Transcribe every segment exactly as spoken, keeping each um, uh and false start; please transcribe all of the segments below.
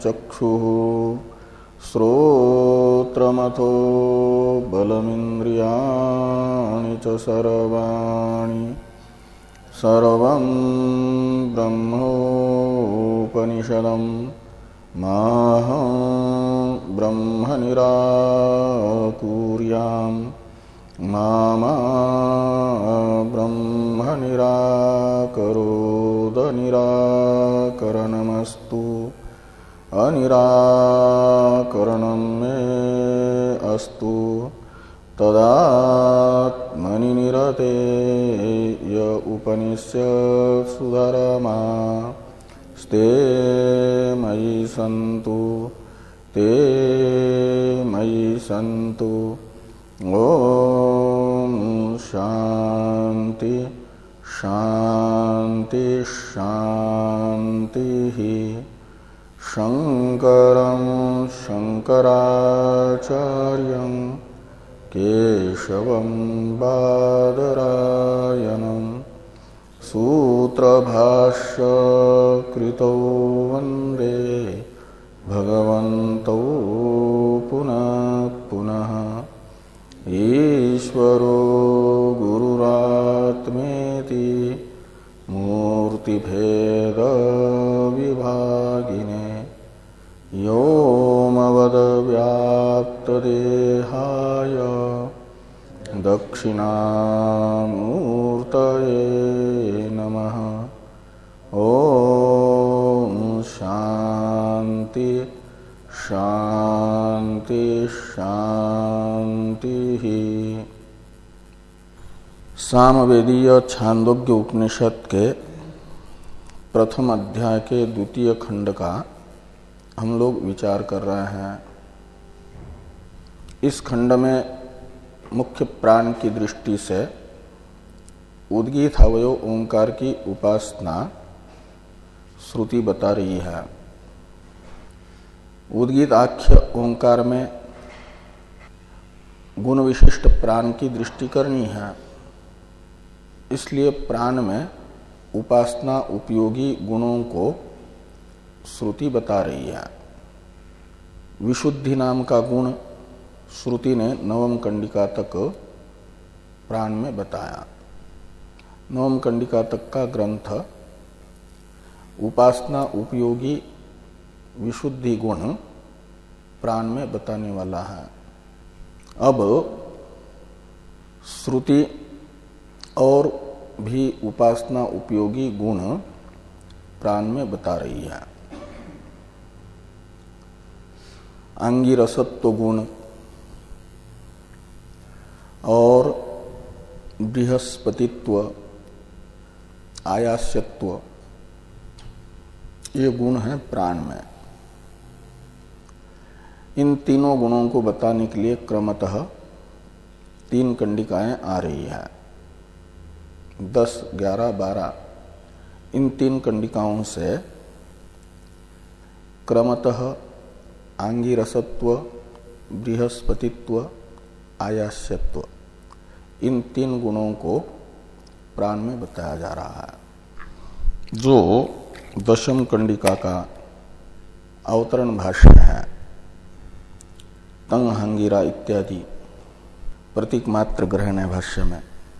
चक्षुः श्रोत्रमथो बलमिन्द्रियाणि च सर्वाणि सर्वं ब्रह्मोपनिषदं माहं ब्रह्म निराकुर्याम् मा मा ब्रह्म निराकरोद निराकरणमस्तु अनिराकरणं मे अस्तु तदात्मनि निरते य उपनिषत्सु धर्मा स्ते मयि सन्तु ते मयि सन्तु। ओम शांति शांति शांति। शंकरं शंकराचार्यं केशवं बादरायणं सूत्रभाष्य कृतौ वन्दे भगवन्तौ पुनः पुनः। ईश्वरो गुरुरात्मेति मूर्तिभेद विभागिने व्योमवद्व्याप्तदेहाय दक्षिणामूर्तये नमः। ओम शांति शांति शांति। सामवेदीय छांदोग्य उपनिषद के प्रथम अध्याय के द्वितीय खंड का हम लोग विचार कर रहे हैं। इस खंड में मुख्य प्राण की दृष्टि से उद्गीत अवयव ओंकार की उपासना श्रुति बता रही है। उद्गीत आख्य ओंकार में गुण विशिष्ट प्राण की दृष्टि करनी है, इसलिए प्राण में उपासना उपयोगी गुणों को श्रुति बता रही है। विशुद्धि नाम का गुण श्रुति ने नवम कंडिका तक प्राण में बताया। नवम कंडिका तक का ग्रंथ उपासना उपयोगी विशुद्धि गुण प्राण में बताने वाला है। अब श्रुति और भी उपासना उपयोगी गुण प्राण में बता रही है। अंगिरसत्व गुण और बृहस्पतित्व आयास्यत्व ये गुण हैं प्राण में। इन तीनों गुणों को बताने के लिए क्रमतः तीन कंडिकाएं आ रही है। दस ग्यारह बारह इन तीन कंडिकाओं से क्रमतः आंगिरसत्व बृहस्पतित्व आयास्यत्व इन तीन गुणों को प्राण में बताया जा रहा है। जो दशम कंडिका का अवतरण भाष्य है तंग हंगिरा इत्यादि प्रतीक मात्र ग्रहण है भाष्य में,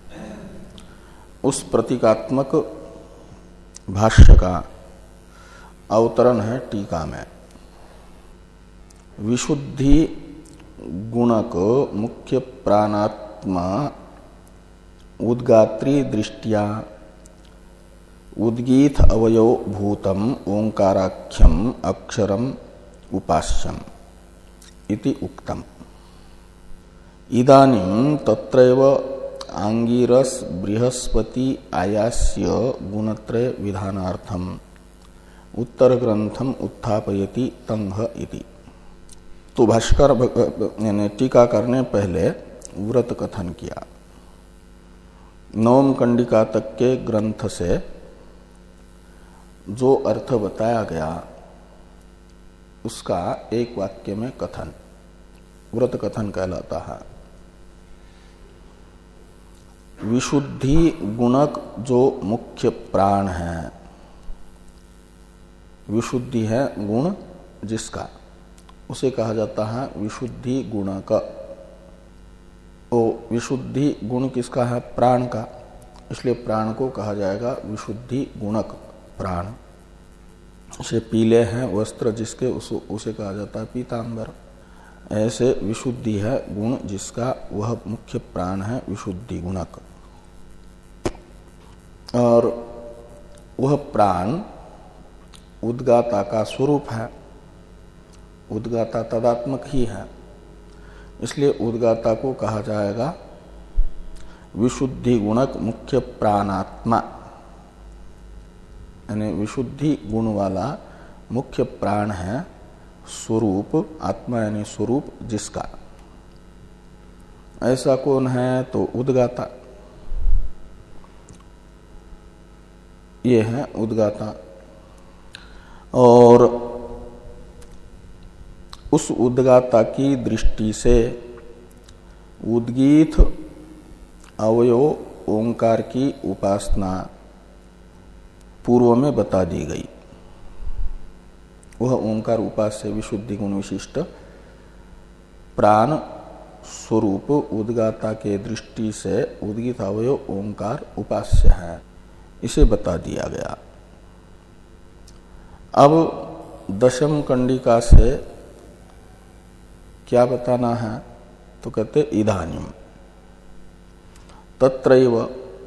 उस प्रतीकात्मक भाष्य का अवतरण है टीका में। विशुद्धि गुणक मुख्य प्राणात्मा उद्गात्री दृष्टिया उद्गीत अवयव भूतम ओंकाराख्यम अक्षरम उपास्यम इति उक्तम। इदानीं तत्रैव आंगिरस बृहस्पति आयास्य गुणत्रय विधानार्थम उत्तर ग्रंथम उत्थापयति तंह इति। तो भाष्कर यानी टीकाकार ने पहले व्रत कथन किया। नवम कंडिका तक के ग्रंथ से जो अर्थ बताया गया उसका एक वाक्य में कथन व्रत कथन कहलाता है। विशुद्धि गुणक जो मुख्य प्राण है, विशुद्धि है गुण जिसका, उसे कहा जाता है विशुद्धि गुणक। ओ विशुद्धि गुण किसका है? प्राण का। इसलिए प्राण को कहा जाएगा विशुद्धि गुणक प्राण। से पीले हैं वस्त्र जिसके, उस, उसे कहा जाता है पीतांबर। ऐसे विशुद्धि है गुण जिसका, वह मुख्य प्राण है विशुद्धि गुणक। और वह प्राण उद्गाता का स्वरूप है। उद्गाता तदात्मक ही है, इसलिए उद्गाता को कहा जाएगा विशुद्धि गुणक मुख्य प्राणात्मा। यानी विशुद्धि गुण वाला मुख्य प्राण है स्वरूप, आत्मा यानी स्वरूप जिसका। ऐसा कौन है? तो उद्गाता। ये है उद्गाता। और उस उद्गाता की दृष्टि से उद्गीत अवयव ओंकार की उपासना पूर्व में बता दी गई। वह ओंकार उपास्य विशुद्धि गुण विशिष्ट प्राण स्वरूप उद्गाता के दृष्टि से उद्गीत अवयव ओंकार उपास्य है, इसे बता दिया गया। अब दशम कंडिका से क्या बताना है? तो कहते इदानीम तत्रैव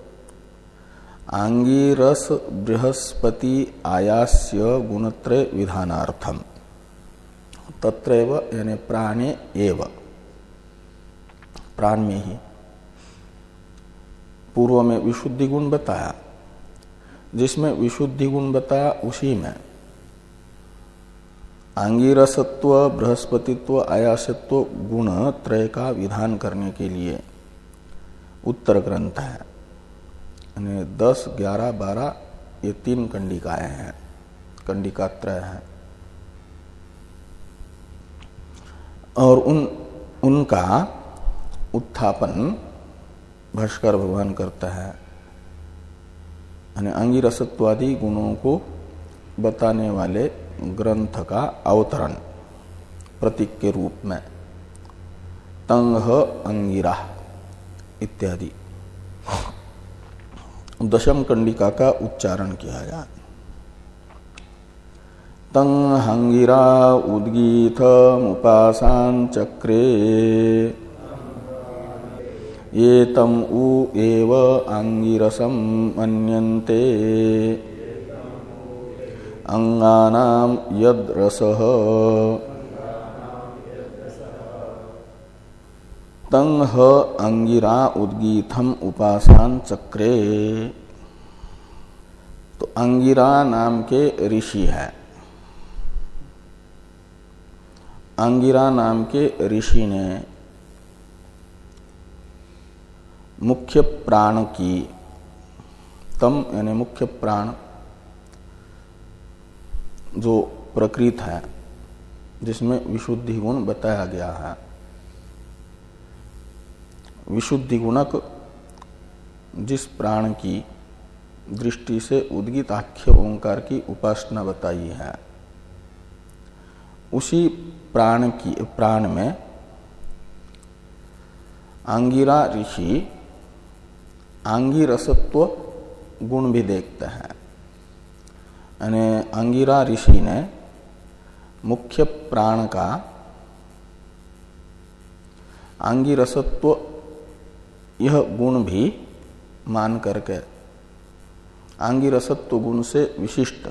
आंगिरस बृहस्पति आयास्य गुणत्रय विधानार्थम। तत्रैव यानी प्राणे एव, प्राण में ही। पूर्व में विशुद्धि गुण बताया, जिसमें विशुद्धि गुण बताया उसी में आंगिरसत्व बृहस्पतित्व आयासत्व गुण त्रय का विधान करने के लिए उत्तर ग्रंथ है। यानी दस ग्यारह बारह ये तीन कंडिकाएं हैं, कंडिका त्रय है। और उन उनका उत्थापन भाष्कर भगवान करता है। यानी अंगिरसत्वादि गुणों को बताने वाले ग्रंथ का अवतरण प्रतीक के रूप में तंग अंगिरा इत्यादि दशम कंडिका का उच्चारण किया जाए। तंग हंगिरा उद्गीत उपासान चक्रे ये तम उ एव अंगिरसम मन्यन्ते अंगानाम यद रसः तंग अंगिरा उद्गीतम उपासान चक्रे। तो अंगिरा नाम के ऋषि है। अंगिरा नाम के ऋषि ने मुख्य प्राण की, तम यानी मुख्य प्राण जो प्रकृत है, जिसमें विशुद्धि गुण बताया गया है, विशुद्धि गुणक जिस प्राण की दृष्टि से उद्गीत आख्य ओंकार की उपासना बताई है, उसी प्राण की प्राण में आंगिरा ऋषि आंगिरसत्व गुण भी देखते हैं। यानी अंगिरा ऋषि ने मुख्य प्राण का आंगिरसत्व यह गुण भी मान करके आंगिरसत्व गुण से विशिष्ट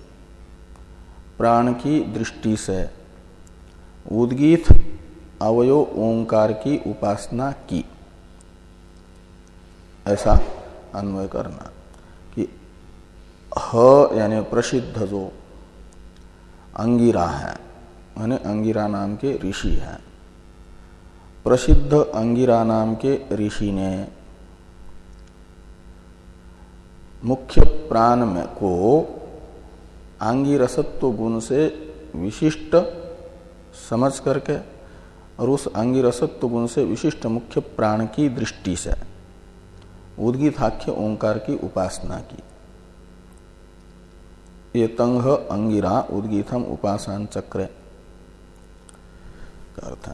प्राण की दृष्टि से उद्गीत अवयव ओंकार की उपासना की। ऐसा अन्वय करना कि ह यानी प्रसिद्ध जो अंगिरा है, यानी अंगिरा नाम के ऋषि हैं, प्रसिद्ध अंगिरा नाम के ऋषि ने मुख्य प्राण में को आंगिरसत्व गुण से विशिष्ट समझ करके और उस आंगिरसत्व गुण से विशिष्ट मुख्य प्राण की दृष्टि से उद्गीताख्य ओंकार की उपासना की। ये तंग अंगिरा उद्गीतम उपासन चक्र का अर्थ है।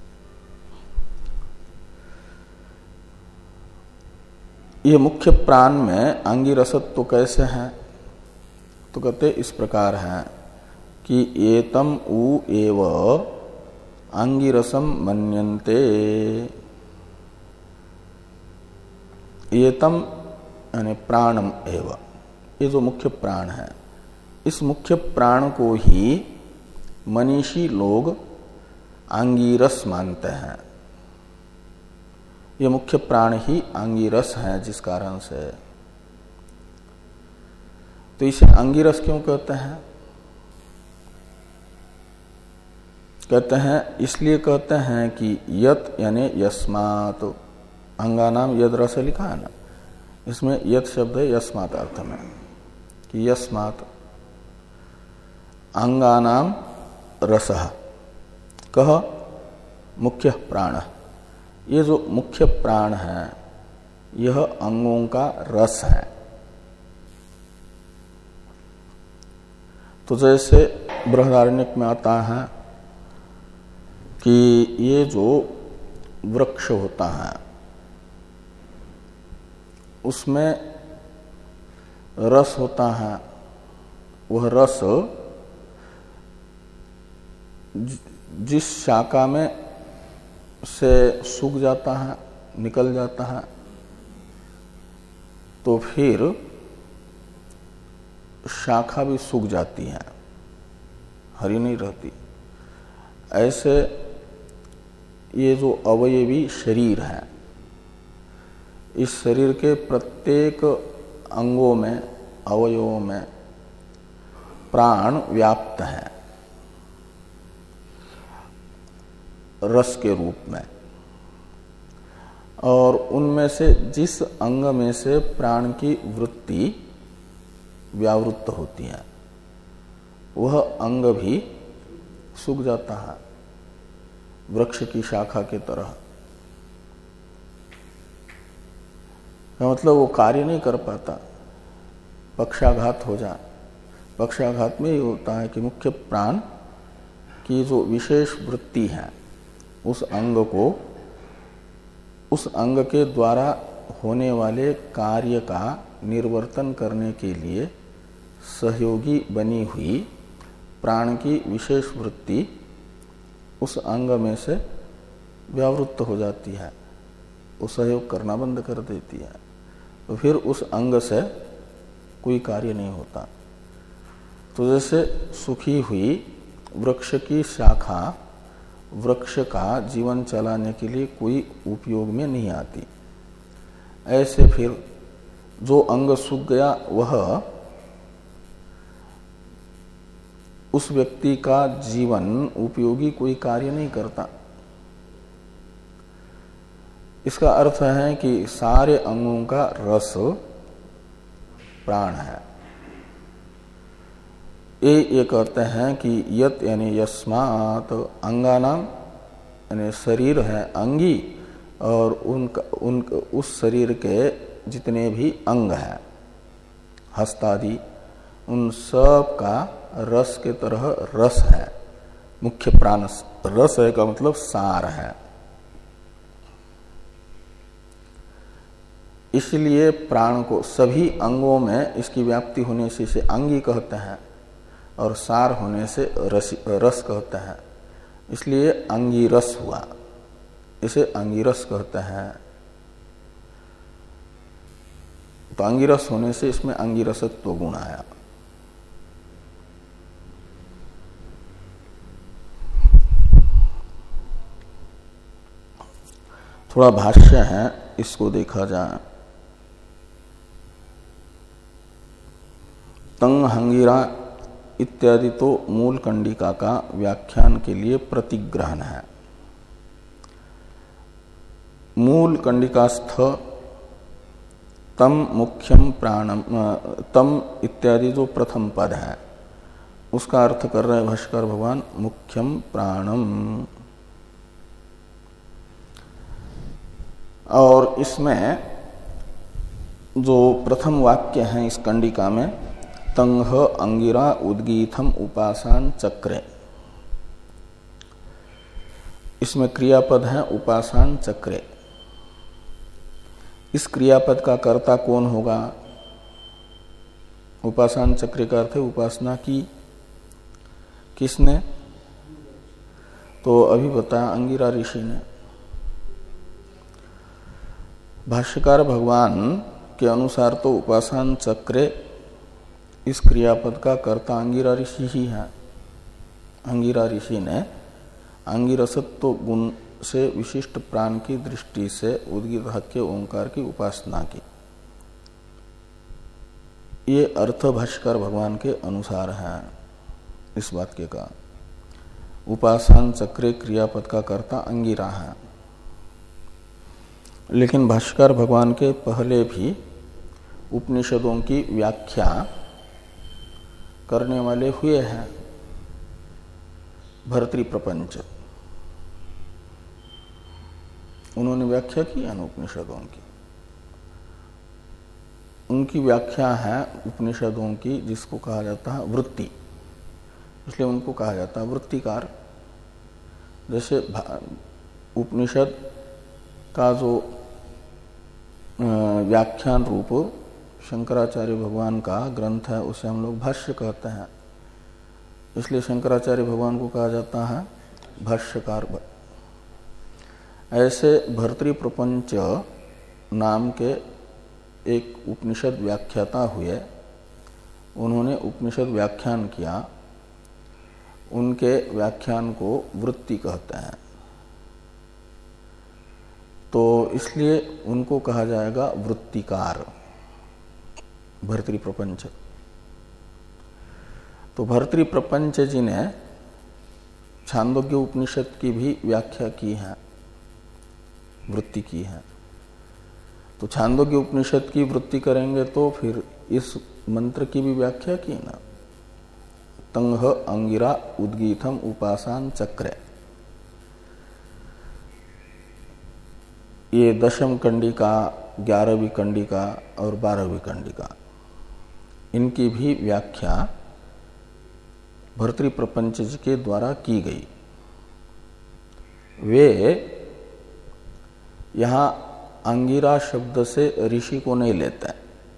ये मुख्य प्राण में अंगिरसत्व तो कैसे है, तो कहते इस प्रकार है कि एतम उ एव अंगिरसम मन्यन्ते। एतम यानी प्राणम एव, ये जो मुख्य प्राण है, इस मुख्य प्राण को ही मनीषी लोग अंगिरस मानते हैं। ये मुख्य प्राण ही अंगिरस है, जिस कारण से तो इसे अंगिरस क्यों कहते हैं? कहते हैं इसलिए कहते हैं कि यत यानी यस्मात्, अंगानाम यद रस लिखा है ना, इसमें यत शब्द है यस्मात् अर्थ में, कि यस्मात् अंगानाम रसः कह मुख्य प्राण। ये जो मुख्य प्राण है यह अंगों का रस है। तो जैसे बृहदारण्यक में आता है कि ये जो वृक्ष होता है उसमें रस होता है, वह रस जिस शाखा में से सूख जाता है, निकल जाता है, तो फिर शाखा भी सूख जाती है, हरी नहीं रहती। ऐसे ये जो अवयवी शरीर है, इस शरीर के प्रत्येक अंगों में, अवयवों में प्राण व्याप्त है रस के रूप में, और उनमें से जिस अंग में से प्राण की वृत्ति व्यावृत्त होती है वह अंग भी सूख जाता है, वृक्ष की शाखा के तरह। मतलब वो कार्य नहीं कर पाता, पक्षाघात हो जाए। पक्षाघात में ये होता है कि मुख्य प्राण की जो विशेष वृत्ति है उस अंग को, उस अंग के द्वारा होने वाले कार्य का निर्वर्तन करने के लिए सहयोगी बनी हुई प्राण की विशेष वृत्ति उस अंग में से व्यावृत्त हो जाती है, वो सहयोग करना बंद कर देती है, तो फिर उस अंग से कोई कार्य नहीं होता। तो जैसे सूखी हुई वृक्ष की शाखा वृक्ष का जीवन चलाने के लिए कोई उपयोग में नहीं आती, ऐसे फिर जो अंग सूख गया वह उस व्यक्ति का जीवन उपयोगी कोई कार्य नहीं करता। इसका अर्थ है कि सारे अंगों का रस प्राण है। ये ये कहते हैं कि यत यानी यस्मात् अंगानाम यानी शरीर है अंगी, और उनका उन उस शरीर के जितने भी अंग हैं हस्तादि, उन सब का रस के तरह रस है। मुख्य प्राण रस है का मतलब सार है। इसलिए प्राण को सभी अंगों में इसकी व्याप्ति होने से इसे अंगी कहते हैं, और सार होने से रस रस कहते हैं, इसलिए अंगिरस हुआ, इसे अंगिरस कहते हैं। तो अंगिरस होने से इसमें अंगिरसत्व गुण आया। थोड़ा भाष्य है, इसको देखा जाए। तंग हंगिरा इत्यादि तो मूल कंडिका का व्याख्यान के लिए प्रतिग्रहण है। मूल कंडिकास्थ तम मुख्यम प्राणम, तम इत्यादि जो प्रथम पद है उसका अर्थ कर रहे हैं भाष्कर भगवान मुख्यम प्राणम। और इसमें जो प्रथम वाक्य है इस कंडिका में, तंह अंगिरा उद्गीथम उपासान चक्रे। इसमें क्रियापद है उपासान चक्रे। इस क्रियापद का कर्ता कौन होगा? उपासान चक्र का अर्थ है उपासना की। किसने? तो अभी बताया अंगिरा ऋषि ने। भाष्यकार भगवान के अनुसार तो उपासन चक्रे इस क्रियापद का कर्ता अंगिरा ऋषि ही है। अंगिरा ऋषि ने अंगिरसत्व गुण से विशिष्ट प्राण की दृष्टि से उद्गीत हक्के ओंकार की उपासना की। ये अर्थ भाष्यकार भगवान के अनुसार है इस वाक्य का। उपासन चक्रे क्रियापद का कर्ता अंगिरा है। लेकिन भाष्यकार भगवान के पहले भी उपनिषदों की व्याख्या करने वाले हुए हैं। भर्तृप्रपंच उन्होंने व्याख्या की है उपनिषदों की। उनकी व्याख्या है उपनिषदों की जिसको कहा जाता है वृत्ति, इसलिए उनको कहा जाता है वृत्तिकार। जैसे उपनिषद का जो व्याख्यान रूप शंकराचार्य भगवान का ग्रंथ है उसे हम लोग भाष्य कहते हैं, इसलिए शंकराचार्य भगवान को कहा जाता है भाष्यकार। ऐसे भर्तृप्रपंच नाम के एक उपनिषद व्याख्याता हुए, उन्होंने उपनिषद व्याख्यान किया, उनके व्याख्यान को वृत्ति कहते हैं। तो इसलिए उनको कहा जाएगा वृत्तिकार, भर्तृप्रपंच। तो भर्तृप्रपंच जी ने छांदोग्य उपनिषद की भी व्याख्या की है, वृत्ति की है। तो छांदोग्य उपनिषद की वृत्ति करेंगे तो फिर इस मंत्र की भी व्याख्या की ना, तंह अंगिरा उद्गीथम उपासान चक्रे। ये दशम कंडिका, ग्यारहवीं कंडिका और बारहवीं कंडिका, इनकी भी व्याख्या भर्तृप्रपंच जी के द्वारा की गई। वे यहां अंगिरा शब्द से ऋषि को नहीं लेते,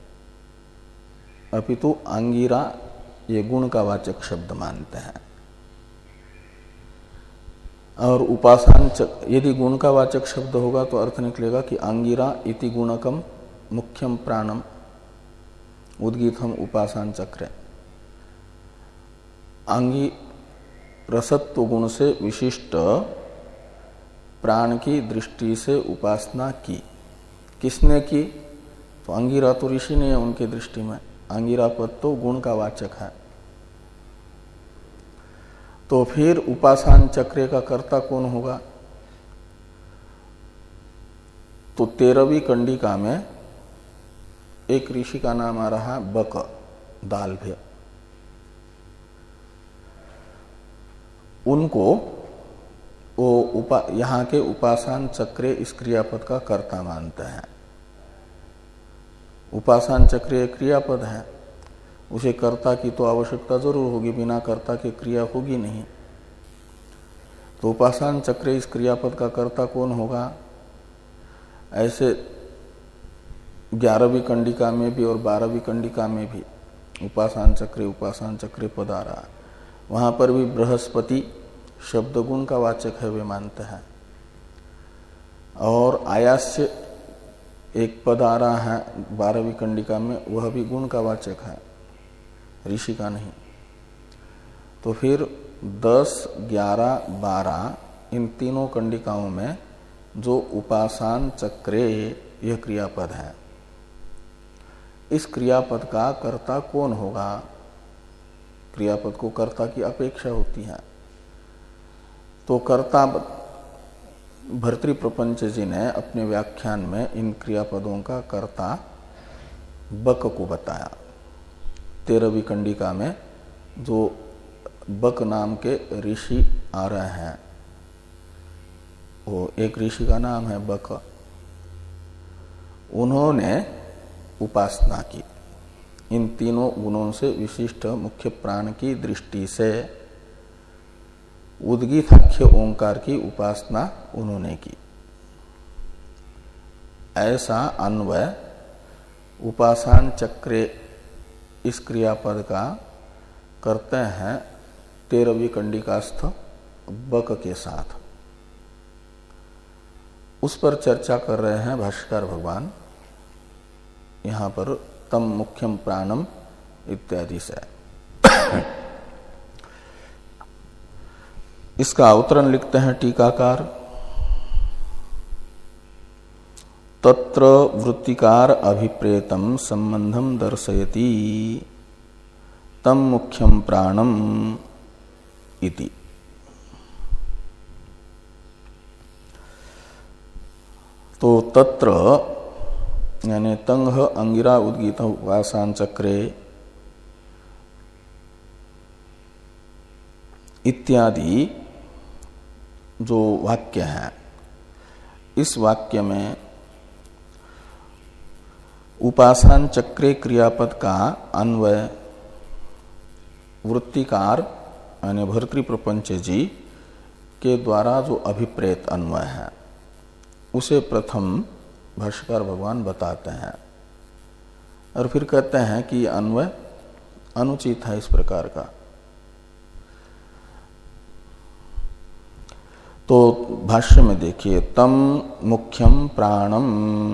अपितु अंगिरा ये गुण का वाचक शब्द मानते हैं। और उपासन यदि गुण का वाचक शब्द होगा तो अर्थ निकलेगा कि अंगिरा इति गुणकम मुख्यम प्राणम उद्गीतम उपासन चक्र। अंगी रसत्व गुण से विशिष्ट प्राण की दृष्टि से उपासना की। किसने की? तो अंगिरा तो ऋषि ने है उनकी दृष्टि में। अंगिरा पद तो गुण का वाचक है। तो फिर उपासन चक्र का कर्ता कौन होगा? तो तेरहवीं कंडिका में एक ऋषि का नाम आ रहा है बक दालभ्य। उनको वो उपा यहाँ के उपासन चक्र इस क्रियापद का कर्ता मानते हैं। उपासन चक्र एक क्रियापद है, उसे कर्ता की तो आवश्यकता जरूर होगी, बिना कर्ता के क्रिया होगी नहीं। तो उपासन चक्र इस क्रियापद का कर्ता कौन होगा? ऐसे ग्यारहवीं कंडिका में भी और बारहवीं कंडिका में भी उपासन चक्र उपासन चक्र पद आ रहा है। वहां पर भी बृहस्पति शब्द गुण का वाचक है, वे मानते हैं। और आयास्य एक पद आ रहा है बारहवीं कंडिका में, वह भी गुण का वाचक है, ऋषि का नहीं। तो फिर दस, ग्यारह, बारह इन तीनों कंडिकाओं में जो उपासन चक्रे यह क्रियापद है, इस क्रियापद का कर्ता कौन होगा? क्रियापद को कर्ता की अपेक्षा होती है। तो कर्ता भर्तृप्रपंच जी ने अपने व्याख्यान में इन क्रियापदों का कर्ता बक को बताया। तेरहवीं कंडिका में जो बक नाम के ऋषि आ रहे हैं, वो एक ऋषि का नाम है बक। उन्होंने उपासना की इन तीनों गुणों से विशिष्ट मुख्य प्राण की दृष्टि से उद्गीताख्य ओंकार की उपासना उन्होंने की। ऐसा अन्वय उपासन चक्रे इस क्रियापद का करते हैं तेरहवीं कंडिकास्थ बक के साथ। उस पर चर्चा कर रहे हैं भाष्यकार भगवान यहां पर तम मुख्यम प्राणम इत्यादि से। इसका अवतरण लिखते हैं टीकाकार, तत्र वृत्तिकार अभिप्रेतम संबंधम दर्शयति तम मुख्यम प्राणम इति। तो तत्र यानी तंग अंगिरा उद्गीत उपासन चक्रे इत्यादि जो वाक्य है, इस वाक्य में उपासन चक्रे क्रियापद का अन्वय वृत्तिकार यानी भर्तृप्रपंच जी के द्वारा जो अभिप्रेत अन्वय है उसे प्रथम भाष्यकार भगवान बताते हैं और फिर कहते हैं कि अन्वय अनुचित है इस प्रकार का। तो भाष्य में देखिए, तम मुख्यम प्राणम,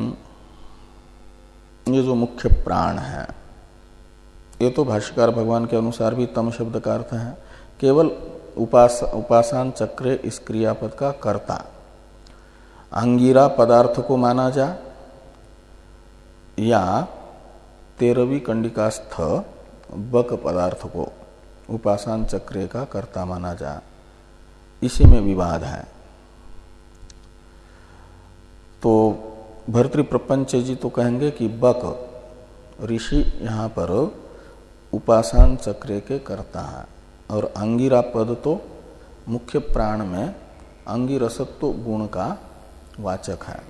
ये जो मुख्य प्राण है ये तो भाष्यकार भगवान के अनुसार भी तम शब्द का अर्थ है केवल उपास उपासन चक्र इस क्रियापद का कर्ता। अंगिरा पदार्थ को माना जा या तेरहवीं कंडिकास्थ बक पदार्थ को उपासन चक्र का कर्ता माना जा, इसी में विवाद है। तो भर्तृप्रपंच जी तो कहेंगे कि बक ऋषि यहाँ पर उपासन चक्र के कर्ता है और अंगिरा पद तो मुख्य प्राण में अंगिरसत्व गुण का वाचक है।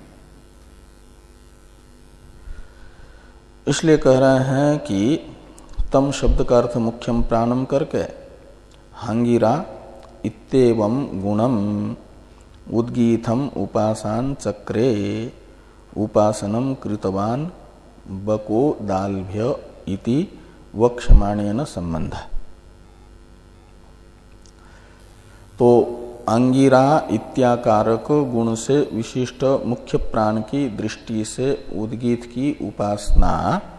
इसलिए कह रहे हैं कि तम शब्द का अर्थ मुख्यम प्राणम करके हंगिरा इत्येवं गुणम उद्गीतम उपासन चक्रे उपासनम कृतवान बको दाल्भ्य इति वक्षमाणेन संबंध। तो अंगिरा इत्याकारक गुण से विशिष्ट मुख्य प्राण की दृष्टि से उद्गीत की उपासना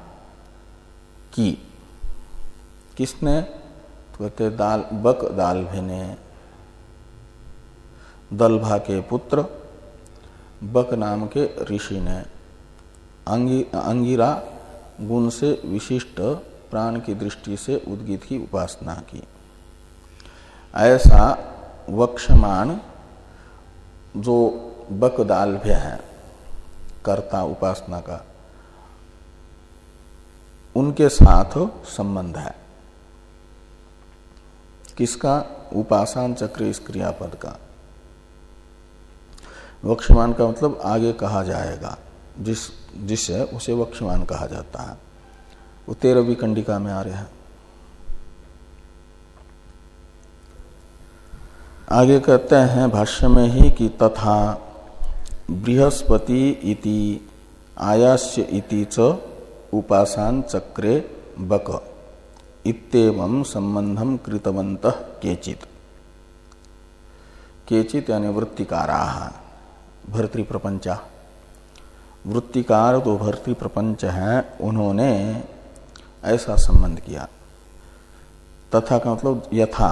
की किसने? तो कहते दाल बक दाल्भ्य ने, दल्भा के पुत्र बक नाम के ऋषि ने अंगी, अंगिरा गुण से विशिष्ट प्राण की दृष्टि से उद्गीत की उपासना की। ऐसा वक्षमाण जो बक दाल्भ्य है कर्ता उपासना का, उनके साथ संबंध है। किसका? उपासन चक्र इस क्रियापद का। वक्षमान का मतलब आगे कहा जाएगा, जिस जिससे उसे वक्षमान कहा जाता है। वो तेरहवीं कंडिका में आ रहे हैं। आगे कहते हैं भाष्य में ही कि तथा बृहस्पति इति आयास्य इति च उपासन चक्रे बक इत्येवं संबंधम कृतवन्तः केचित्। केचित् यानी वृत्तिकाराः भर्तृप्रपंचा। वृत्तिकार तो भर्तृप्रपंच है, उन्होंने ऐसा संबंध किया। तथा का मतलब यथा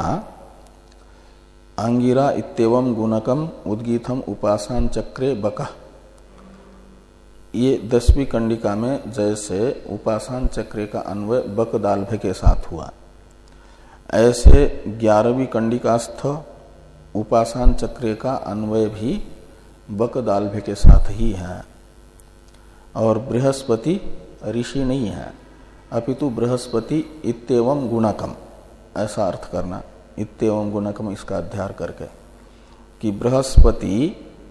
अंगिरा इत्येवं गुणकम उद्गीतम उपासन चक्रे बक। ये दसवीं कंडिका में जैसे उपासन चक्र का अन्वय बक दाल्भ्य के साथ हुआ, ऐसे ग्यारहवीं कंडिकास्थ उपासन चक्र का अन्वय भी बक दाल्भ्य के साथ ही है। और बृहस्पति ऋषि नहीं है, अपितु बृहस्पति इत्येवं गुणकम, ऐसा अर्थ करना। इत्येवं गुणकम इसका अध्यार करके कि बृहस्पति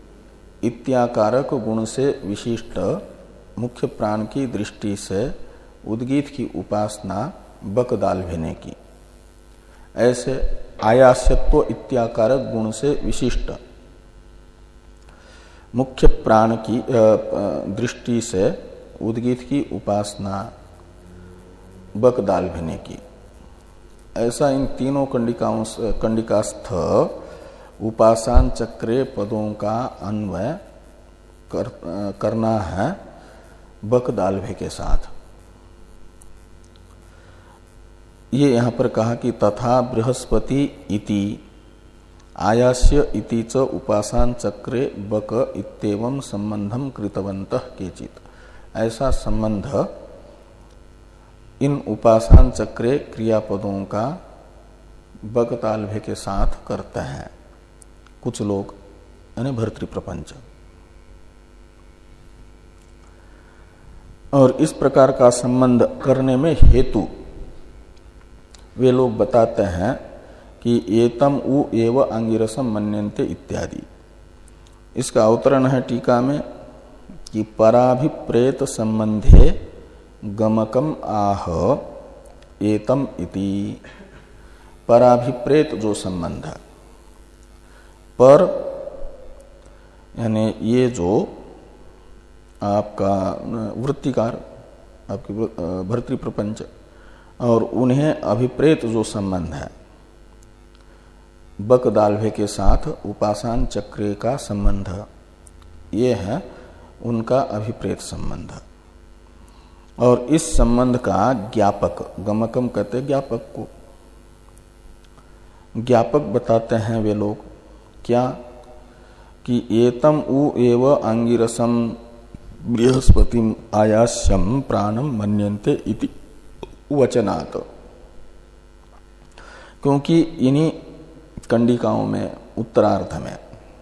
इत्याकारक गुण से विशिष्ट मुख्य प्राण की दृष्टि से उद्गीत की उपासना बक दाल भेने की। ऐसे आयास्यत्व इत्याकारक गुण से विशिष्ट मुख्य प्राण की दृष्टि से उद्गीत की उपासना बक दाल भेने की। ऐसा इन तीनों कंडिकाओं कंडिकास्थ उपासन चक्रे पदों का अन्वय कर, करना है बक दाल्भे के साथ। ये यहां पर कहा कि तथा बृहस्पति इति आयास्य इति च उपासन चक्रे बक इत्येवं संबंधम कृतवन्तः केचित्। ऐसा संबंध इन उपासन चक्रे क्रियापदों का बक ताल्भे के साथ करते हैं कुछ लोग, यानी भर्तृप्रपंच। और इस प्रकार का संबंध करने में हेतु वे लोग बताते हैं कि एतम उ एव आंगिरसम मन्यन्ते इत्यादि। इसका अवतरण है टीका में कि पराभिप्रेत संबंधे गमकम आह एतम इति। पराभिप्रेत जो संबंध है, पर यानी ये जो आपका वृत्तिकार आपकी भर्तृप्रपंच और उन्हें अभिप्रेत जो संबंध है बक दाल्भे के साथ उपासन चक्रे का संबंध, ये है उनका अभिप्रेत संबंध। और इस संबंध का ज्ञापक, गमकम कहते ज्ञापक को, ज्ञापक बताते हैं वे लोग क्या कि एतम उ एव आंगिरसम बृहस्पतिम आयास्यम प्राणम मन्यन्ते इति वचनात्। क्योंकि इन्हीं कंडिकाओं में उत्तरार्ध में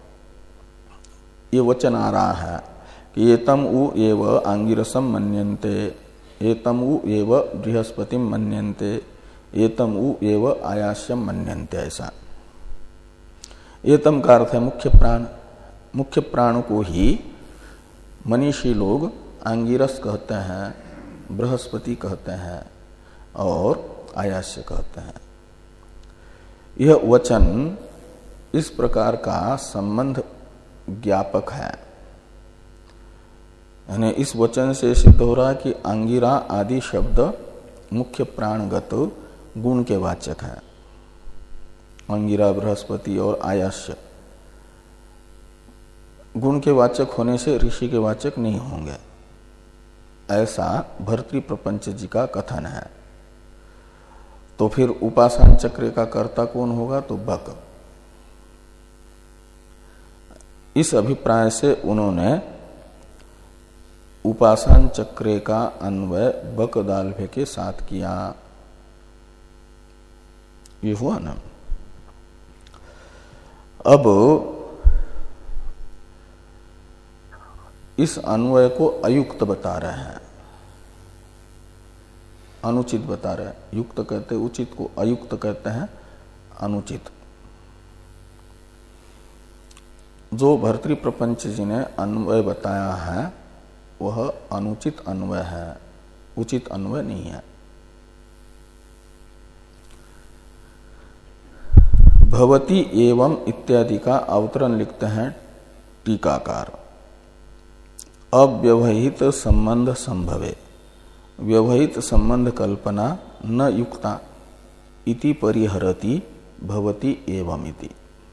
ये वचन आ रहा है कि एतम उ एव आंगिरसम मन्यन्ते, एतम उ एव बृहस्पतिम मन्यन्ते, एतम उ एव आयास्यम मन्यन्ते। ऐसा एतम का अर्थ है मुख्य प्राण। मुख्य प्राण को ही मनीषी लोग आंगिरस कहते हैं, बृहस्पति कहते हैं और आयास्य कहते हैं। यह वचन इस प्रकार का संबंध ज्ञापक है। यानी इस वचन से सिद्ध हो रहा है कि आंगिरा आदि शब्द मुख्य प्राणगत गुण के वाचक है। अंगिरा, बृहस्पति और आयास्य गुण के वाचक होने से ऋषि के वाचक नहीं होंगे, ऐसा भर्तृप्रपंच जी का कथन है। तो फिर उपासन चक्र का कर्ता कौन होगा? तो बक। इस अभिप्राय से उन्होंने उपासन चक्र का अन्वय बक दाल्भे के साथ किया। ये हुआ ना। अब इस अन्वय को अयुक्त बता रहे हैं, अनुचित बता रहे हैं। युक्त कहते हैं उचित को, अयुक्त कहते हैं अनुचित। जो भर्तृप्रपंच जी ने अन्वय बताया है वह अनुचित अन्वय है, उचित अन्वय नहीं है। भवति एवं इत्यादि का अवतरण लिखते हैं टीकाकार। अव्यवहित संबंध संभवे, व्यवहित संबंध कल्पना न युक्ता इति परिहरति भवति एवं इति।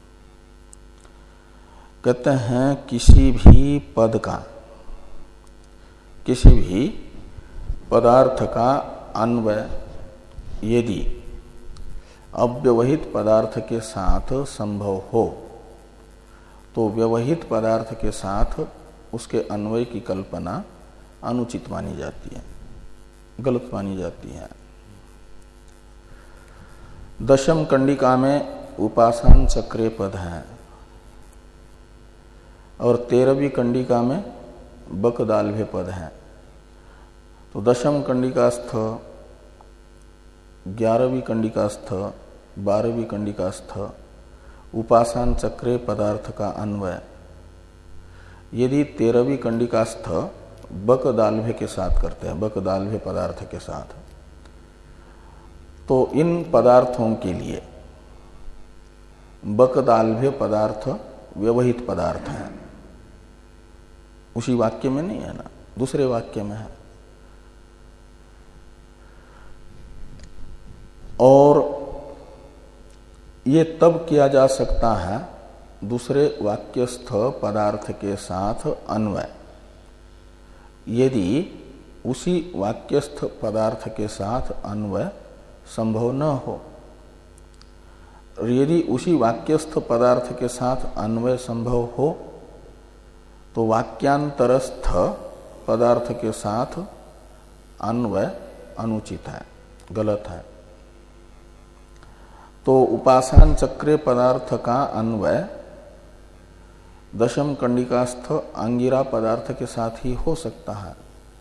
कहते हैं किसी भी पद का, किसी भी पदार्थ का अन्वय यदि अव्यवहित पदार्थ के साथ संभव हो तो व्यवहित पदार्थ के साथ उसके अन्वय की कल्पना अनुचित मानी जाती है, गलत मानी जाती है। दशम कंडिका में उपासन चक्रे पद है और तेरहवीं कंडिका में बक दाल्भे पद है। तो दशम कंडिकास्थ, ग्यारहवीं कंडिकास्थ, बारहवीं कंडिकास्थ उपासन चक्रे पदार्थ का अन्वय यदि तेरहवीं कंडिकास्थ बक दाल्भ्य के साथ करते हैं, बक दाल्भ्य पदार्थ के साथ। तो इन पदार्थों के लिए बक दाल्भ्य पदार्थ व्यवहित पदार्थ है, उसी वाक्य में नहीं है ना, दूसरे वाक्य में है। और ये तब किया जा सकता है दूसरे वाक्यस्थ पदार्थ के साथ अन्वय, यदि उसी वाक्यस्थ पदार्थ के साथ अन्वय संभव न हो। यदि उसी वाक्यस्थ पदार्थ के साथ अन्वय संभव हो तो वाक्यांतरस्थ पदार्थ के साथ अन्वय अनुचित है, गलत है। तो उपासन चक्रे पदार्थ का अन्वय दशम कंडिकास्थ अंगिरा पदार्थ के साथ ही हो सकता है।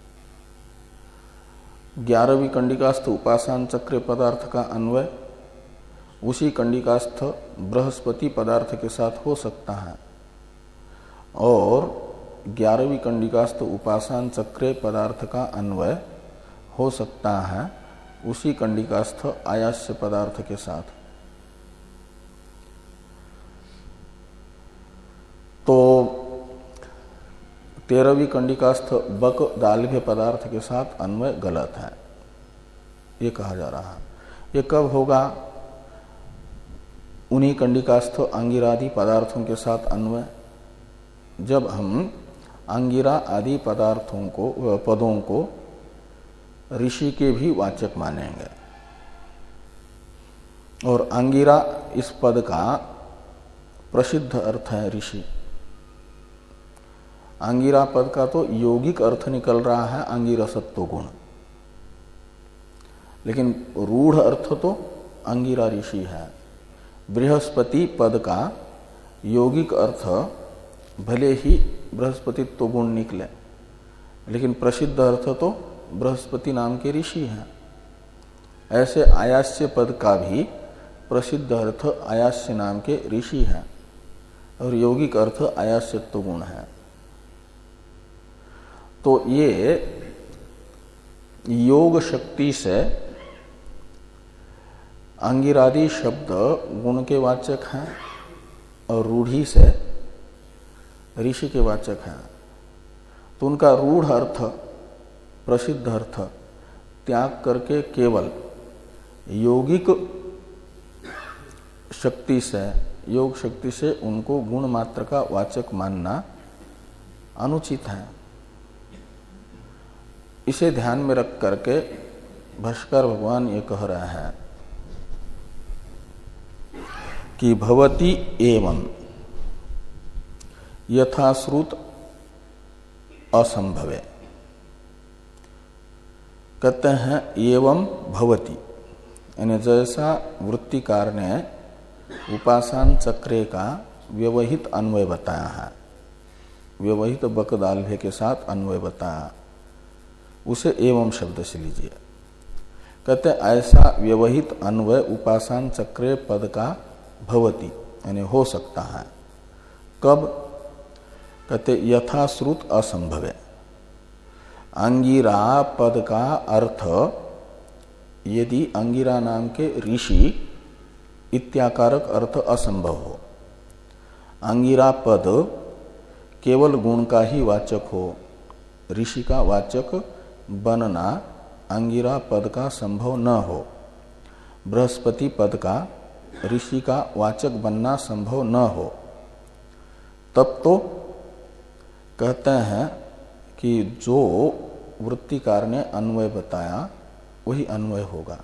ग्यारहवीं कंडिकास्थ उपासन चक्र पदार्थ का अन्वय उसी कंडिकास्थ बृहस्पति पदार्थ के साथ हो सकता है, और ग्यारहवीं कंडिकास्थ उपासन चक्र पदार्थ का अन्वय हो सकता है उसी कंडिकास्थ आयास्य पदार्थ के साथ। तो तेरहवीं कंडिकास्थ बक दाल्भ्य पदार्थ के साथ अन्वय गलत है, ये कहा जा रहा है। ये कब होगा? उन्हीं कंडिकास्थ अंगिरादि पदार्थों के साथ अन्वय, जब हम अंगिरा आदि पदार्थों को पदों को ऋषि के भी वाचक मानेंगे। और अंगिरा इस पद का प्रसिद्ध अर्थ है ऋषि। अंगिरा पद का तो यौगिक अर्थ निकल रहा है अंगिरसत्व गुण, लेकिन रूढ़ अर्थ तो अंगिरा ऋषि है। बृहस्पति पद का यौगिक अर्थ भले ही बृहस्पतित्व गुण निकले, लेकिन प्रसिद्ध अर्थ तो बृहस्पति नाम के ऋषि हैं। ऐसे आयास्य पद का भी प्रसिद्ध अर्थ आयास्य नाम के ऋषि हैं, और यौगिक अर्थ आयास्यत्व गुण है। तो ये योग शक्ति से अंगिरादि शब्द गुण के वाचक हैं, और रूढ़ी से ऋषि के वाचक हैं। तो उनका रूढ़ अर्थ, प्रसिद्ध अर्थ त्याग करके केवल यौगिक शक्ति से, योग शक्ति से उनको गुण मात्र का वाचक मानना अनुचित है। इसे ध्यान में रख करके भाष्कर भगवान ये कह रहे हैं कि भवति एवं यथाश्रुत असंभवे। कहते हैं एवं भवति, यानी जैसा वृत्तिकार ने उपासन चक्रे का व्यवहित अन्वय बताया है, व्यवहित बक दाल्भ्य के साथ अन्वय बताया, उसे एवं शब्द से लीजिए। कहते ऐसा व्यवहित अन्वय उपासन चक्रे पद का भवति, यानी हो सकता है। कब? कहते यथाश्रुत असंभव है। अंगिरा पद का अर्थ यदि अंगिरा नाम के ऋषि इत्याकारक अर्थ असंभव हो, अंगिरा पद केवल गुण का ही वाचक हो, ऋषि का वाचक बनना अंगिरा पद का संभव न हो, बृहस्पति पद का ऋषि का वाचक बनना संभव न हो, तब तो कहते हैं कि जो वृत्तिकार ने अन्वय बताया वही अन्वय होगा।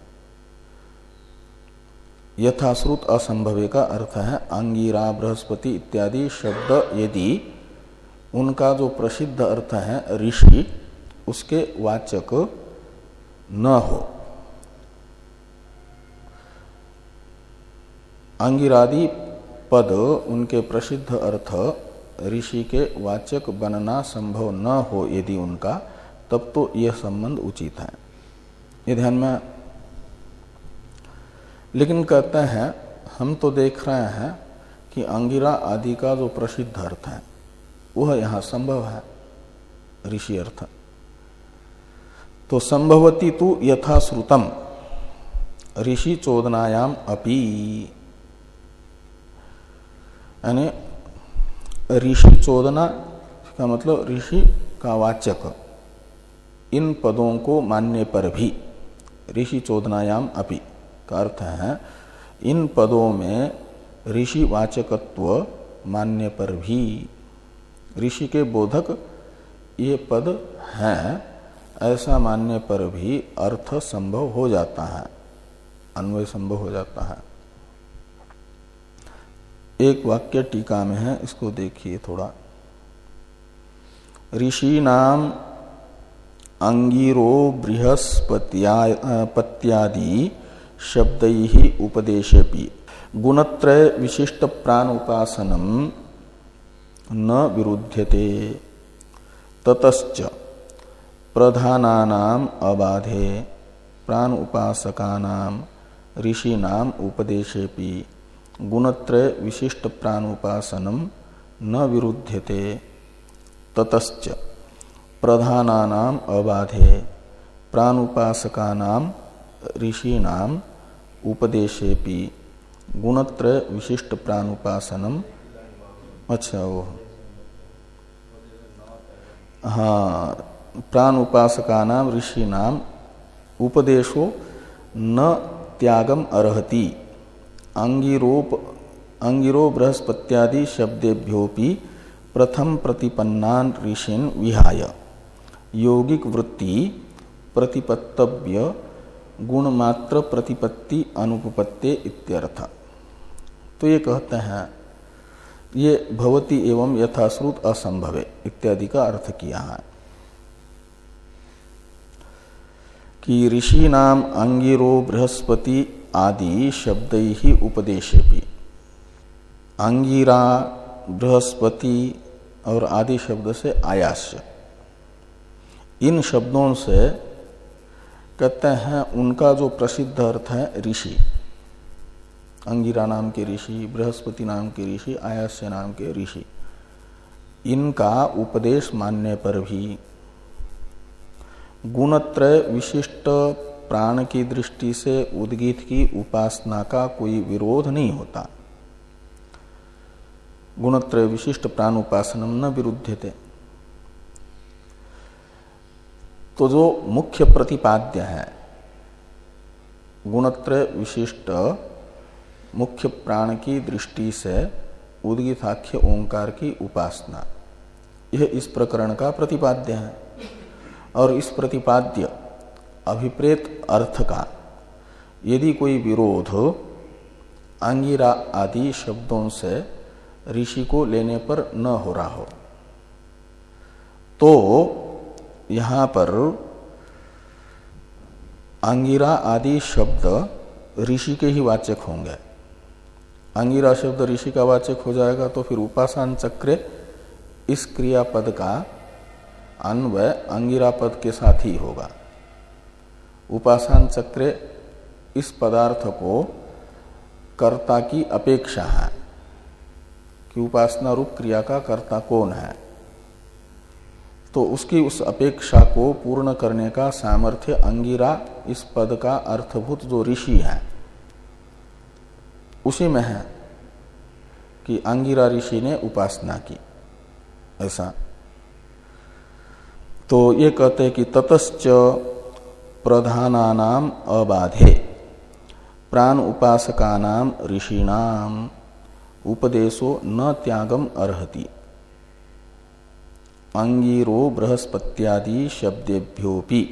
यथाश्रुत असंभवे का अर्थ है अंगिरा बृहस्पति इत्यादि शब्द यदि उनका जो प्रसिद्ध अर्थ है ऋषि उसके वाचक न हो, अंगिरादि पद उनके प्रसिद्ध अर्थ ऋषि के वाचक बनना संभव न हो यदि उनका, तब तो यह संबंध उचित है, ये ध्यान में। लेकिन कहते हैं हम तो देख रहे हैं कि अंगिरा आदि का जो प्रसिद्ध अर्थ है वह यहाँ संभव है, ऋषि अर्थ। तो संभवती तु यथा श्रुतम ऋषि चोदनायाम अपि, यानी ऋषि चोदना का मतलब ऋषि का वाचक इन पदों को मानने पर भी, ऋषि चोदनायाम अपि का अर्थ है इन पदों में ऋषि वाचकत्व मानने पर भी, ऋषि के बोधक ये पद हैं ऐसा मानने पर भी अर्थ संभव हो जाता है, अन्वय संभव हो जाता है। एक वाक्य टीका में है, इसको देखिए थोड़ा। ऋषि नाम अंगिरो बृहस्पत्यादि शब्दैहि उपदेशेपि गुणत्रय विशिष्ट प्राण उपासनम न विरुध्यते ततश्च प्रधानानाम अबाधे प्राण उपासकानाम ऋषीनाम उपदेशेपि गुणत्रय विशिष्ट प्राण उपासनम न विरुध्यते ततश्च प्रधानानाम अबाधे प्राण उपासकानाम ऋषीनाम उपदेशेपि गुणत्रय विशिष्ट प्राण उपासनम, अच्छा वो हाँ, प्राण उपासकानाम ऋषीनाम उपदेशो न त्यागम अर्हति अंगिरोप अंगिरो बृहस्पत्यादि शब्देभ्योपि प्रथम प्रतिपन्नान ऋषिन विहाय यौगिक वृत्ति प्रतिपत्तव्य गुणमात्र प्रतिपत्ति अनुपपत्ते इत्यर्थ। तो ये कहते हैं ये भवति एवं यथाश्रुत असंभवे इत्यादि का अर्थ किया है कि ऋषि नाम अंगिरो बृहस्पति आदि शब्द ही उपदेशेपि, अंगिरा बृहस्पति और आदि शब्द से आयास्य, इन शब्दों से कहते हैं उनका जो प्रसिद्ध अर्थ है ऋषि, अंगिरा नाम के ऋषि, बृहस्पति नाम के ऋषि, आयास्य नाम के ऋषि, इनका उपदेश मानने पर भी गुणत्रय विशिष्ट प्राण की दृष्टि से उद्गीत की उपासना का कोई विरोध नहीं होता। गुणत्रय विशिष्ट प्राण उपासनम न विरुध्यते। तो जो मुख्य प्रतिपाद्य है गुणत्रय विशिष्ट मुख्य प्राण की दृष्टि से उद्गीताख्य ओंकार की उपासना, यह इस प्रकरण का प्रतिपाद्य है। और इस प्रतिपाद्य अभिप्रेत अर्थ का यदि कोई विरोध अंगिरा आदि शब्दों से ऋषि को लेने पर न हो रहा हो तो यहां पर अंगिरा आदि शब्द ऋषि के ही वाचक होंगे। अंगिरा शब्द ऋषि का वाचक हो जाएगा तो फिर उपासन चक्रे इस क्रियापद का अन्वय अंगिरा पद के साथ ही होगा। उपासन चक्रे इस पदार्थ को कर्ता की अपेक्षा है कि उपासना रूप क्रिया का कर्ता कौन है, तो उसकी उस अपेक्षा को पूर्ण करने का सामर्थ्य अंगिरा इस पद का अर्थभूत जो ऋषि है उसी में है कि अंगिरा ऋषि ने उपासना की। ऐसा तो ये कहते हैं कि ततश्च प्रधानानाम अबाधे प्राण उपासकानाम ऋषीणाम उपदेशो न त्यागम अर्हति अंगिरो बृहस्पत्यादि शब्देभ्योपि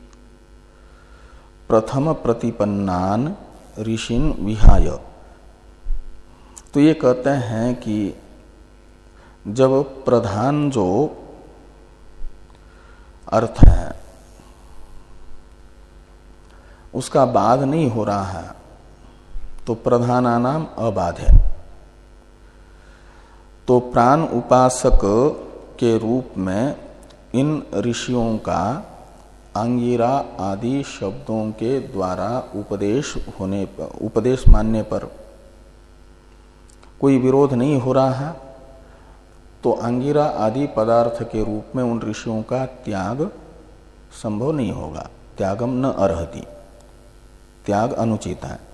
प्रथम प्रतिपन्नान ऋषिन विहाय। तो ये कहते हैं कि जब प्रधान जो अर्थ है उसका बाध नहीं हो रहा है तो प्रधानानाम अबाध है, तो प्राण उपासक के रूप में इन ऋषियों का अंगिरा आदि शब्दों के द्वारा उपदेश होने पर, उपदेश मानने पर कोई विरोध नहीं हो रहा है। तो अंगिरा आदि पदार्थ के रूप में उन ऋषियों का त्याग संभव नहीं होगा। त्यागम न अर्हति, त्याग अनुचित है।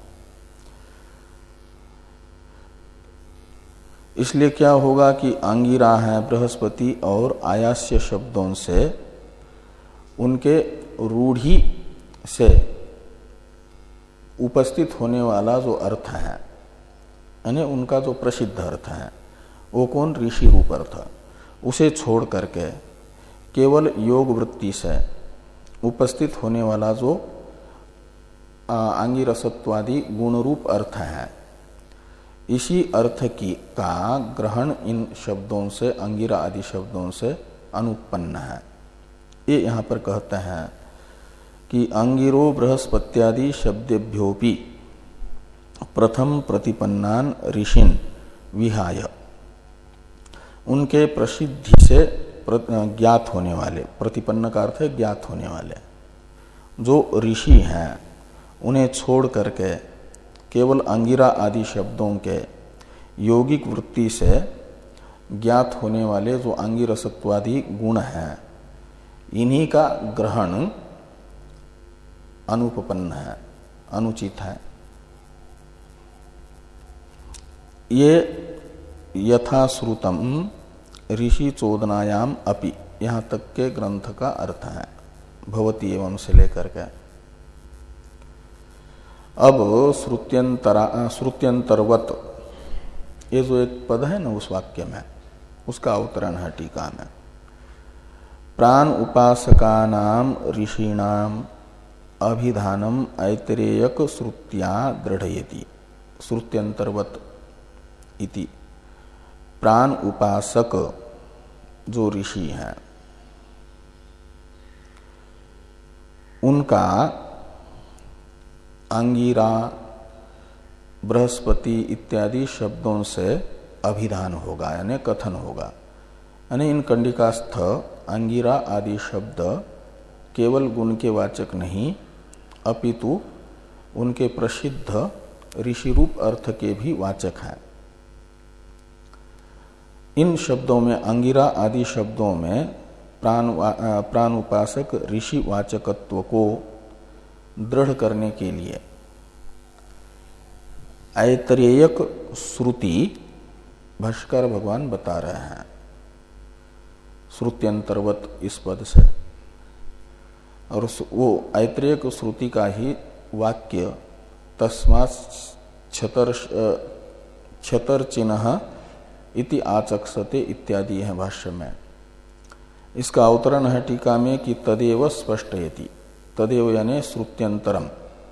इसलिए क्या होगा कि अंगिरा है बृहस्पति और आयास्य शब्दों से उनके रूढ़ी से उपस्थित होने वाला जो अर्थ है, यानी उनका जो प्रसिद्ध अर्थ है, वो कौन? ऋषि रूप अर्थ, उसे छोड़ करके केवल योग वृत्ति से उपस्थित होने वाला जो आंगिरसत्वादि गुण रूप अर्थ है, इसी अर्थ की का ग्रहण इन शब्दों से, अंगिरा आदि शब्दों से अनुत्पन्न है। ये यहाँ पर कहते हैं कि अंगिरो बृहस्पत्यादि शब्देभ्योपि प्रथम प्रतिपन्नान ऋषिन विहाय, उनके प्रसिद्धि से ज्ञात होने वाले, प्रतिपन्न का अर्थ है ज्ञात होने वाले जो ऋषि हैं, उन्हें छोड़ करके केवल अंगिरा आदि शब्दों के यौगिक वृत्ति से ज्ञात होने वाले जो अंगिरसत्वादि गुण हैं, इन्हीं का ग्रहण अनुपपन्न है, अनुचित है। ये यथाश्रुतम ऋषि चोदनायाम अपि, यहाँ तक के ग्रंथ का अर्थ है, भवती एवं से लेकर के। अब श्रुत्यंतरा श्रुत्यंतर्वत, ये जो एक पद है ना उस वाक्य में, उसका अवतरण है टीका में। प्राण उपासकानाम ऋषीणाम अभिधानम ऐतरेयक श्रुत्या दृढ़यति, श्रुत्यंतर्वत इति। प्राण उपासक जो ऋषि हैं, उनका अंगिरा बृहस्पति इत्यादि शब्दों से अभिधान होगा, यानी कथन होगा। यानी इन कंडिकास्थ अंगिरा आदि शब्द केवल गुण के वाचक नहीं, अपितु उनके प्रसिद्ध ऋषि रूप अर्थ के भी वाचक हैं। इन शब्दों में, अंगिरा आदि शब्दों में प्राण प्राण उपासक ऋषि वाचकत्व को दृढ़ करने के लिए ऐतरेयक श्रुति भाष्कर भगवान बता रहे हैं, श्रुत्यंतर्वत इस पद से। और वो ऐतरेयक श्रुति का ही वाक्य तस्मात् छतर छतर चिन्ह इति आचक्षते इत्यादि है भाष्य में। इसका अवतरण है टीका में कि तदेव स्पष्टयति, तदेव यानी श्रुत्यंतरम।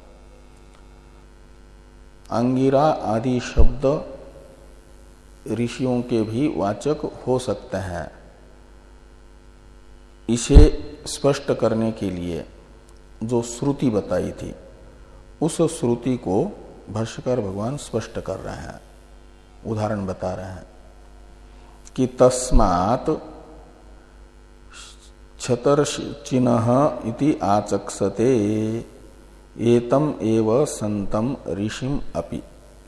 अंगिरा आदि शब्द ऋषियों के भी वाचक हो सकते हैं, इसे स्पष्ट करने के लिए जो श्रुति बताई थी, उस श्रुति को भाष्यकार भगवान स्पष्ट कर रहे हैं, उदाहरण बता रहे हैं कि तस्मात् छतर चिन्ह इति आचक्षते एतम एव संतम ऋषिम अपि।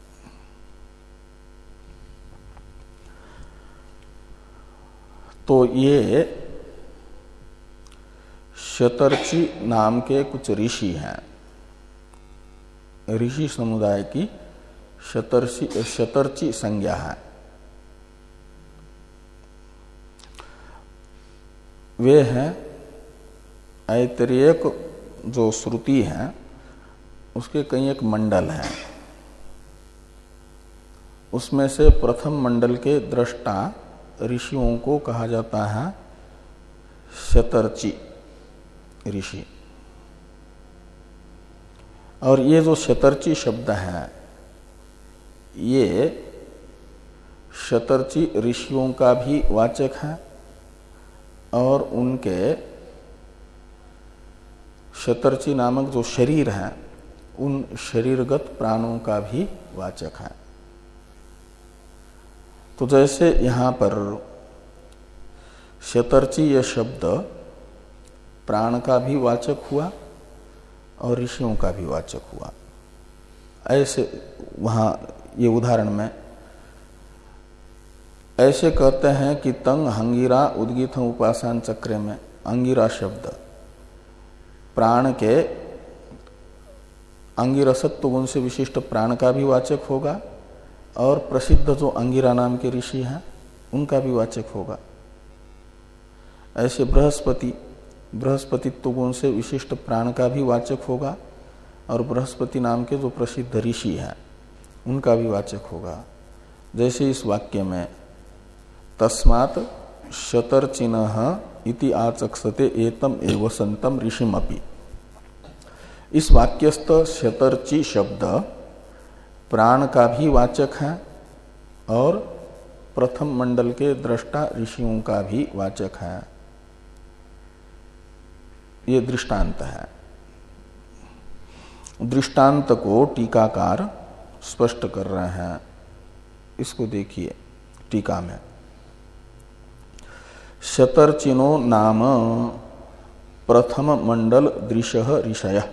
तो ये शतर्ची नाम के कुछ ऋषि हैं, ऋषि समुदाय की शतर्ची शतर्ची संज्ञा है। वे हैं ऐतरेयक जो श्रुति है उसके कई एक मंडल हैं, उसमें से प्रथम मंडल के दृष्टा ऋषियों को कहा जाता है शतर्ची ऋषि। और ये जो शतर्ची शब्द है, ये शतर्ची ऋषियों का भी वाचक है और उनके शतर्ची नामक जो शरीर है, उन शरीरगत प्राणों का भी वाचक है। तो जैसे यहां पर शतर्ची यह शब्द प्राण का भी वाचक हुआ और ऋषियों का भी वाचक हुआ, ऐसे वहां ये उदाहरण में ऐसे कहते हैं कि तंग हंगिरा उद्गीत उपासन चक्र में अंगिरा शब्द प्राण के अंगिरसत्व गुण से विशिष्ट प्राण का भी वाचक होगा और प्रसिद्ध जो अंगिरा नाम के ऋषि हैं उनका भी वाचक होगा। ऐसे बृहस्पति बृहस्पतित्व गुण से विशिष्ट प्राण का भी वाचक होगा और बृहस्पति नाम के जो प्रसिद्ध ऋषि हैं उनका भी वाचक होगा। जैसे इस वाक्य में तस्मात् शतर्चिनः इति आचक्षते एतम एव संतम ऋषिमपि, इस वाक्यस्थ शतर्चि शब्द प्राण का भी वाचक है और प्रथम मंडल के दृष्टा ऋषियों का भी वाचक है। ये दृष्टांत है। दृष्टांत को टीकाकार स्पष्ट कर रहे हैं। इसको देखिए टीका में, शतर्चिनो नाम प्रथम मंडल दृशः ऋषयः।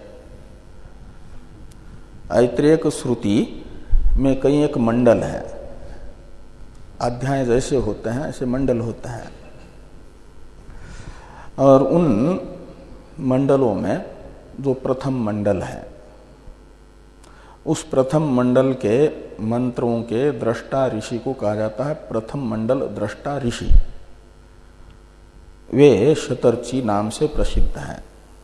ऐत्रेयक श्रुति में कई एक मंडल है, अध्याय जैसे होते हैं ऐसे मंडल होते हैं, और उन मंडलों में जो प्रथम मंडल है उस प्रथम मंडल के मंत्रों के दृष्टा ऋषि को कहा जाता है प्रथम मंडल दृष्टा ऋषि। वे शतर्ची नाम से प्रसिद्ध हैं।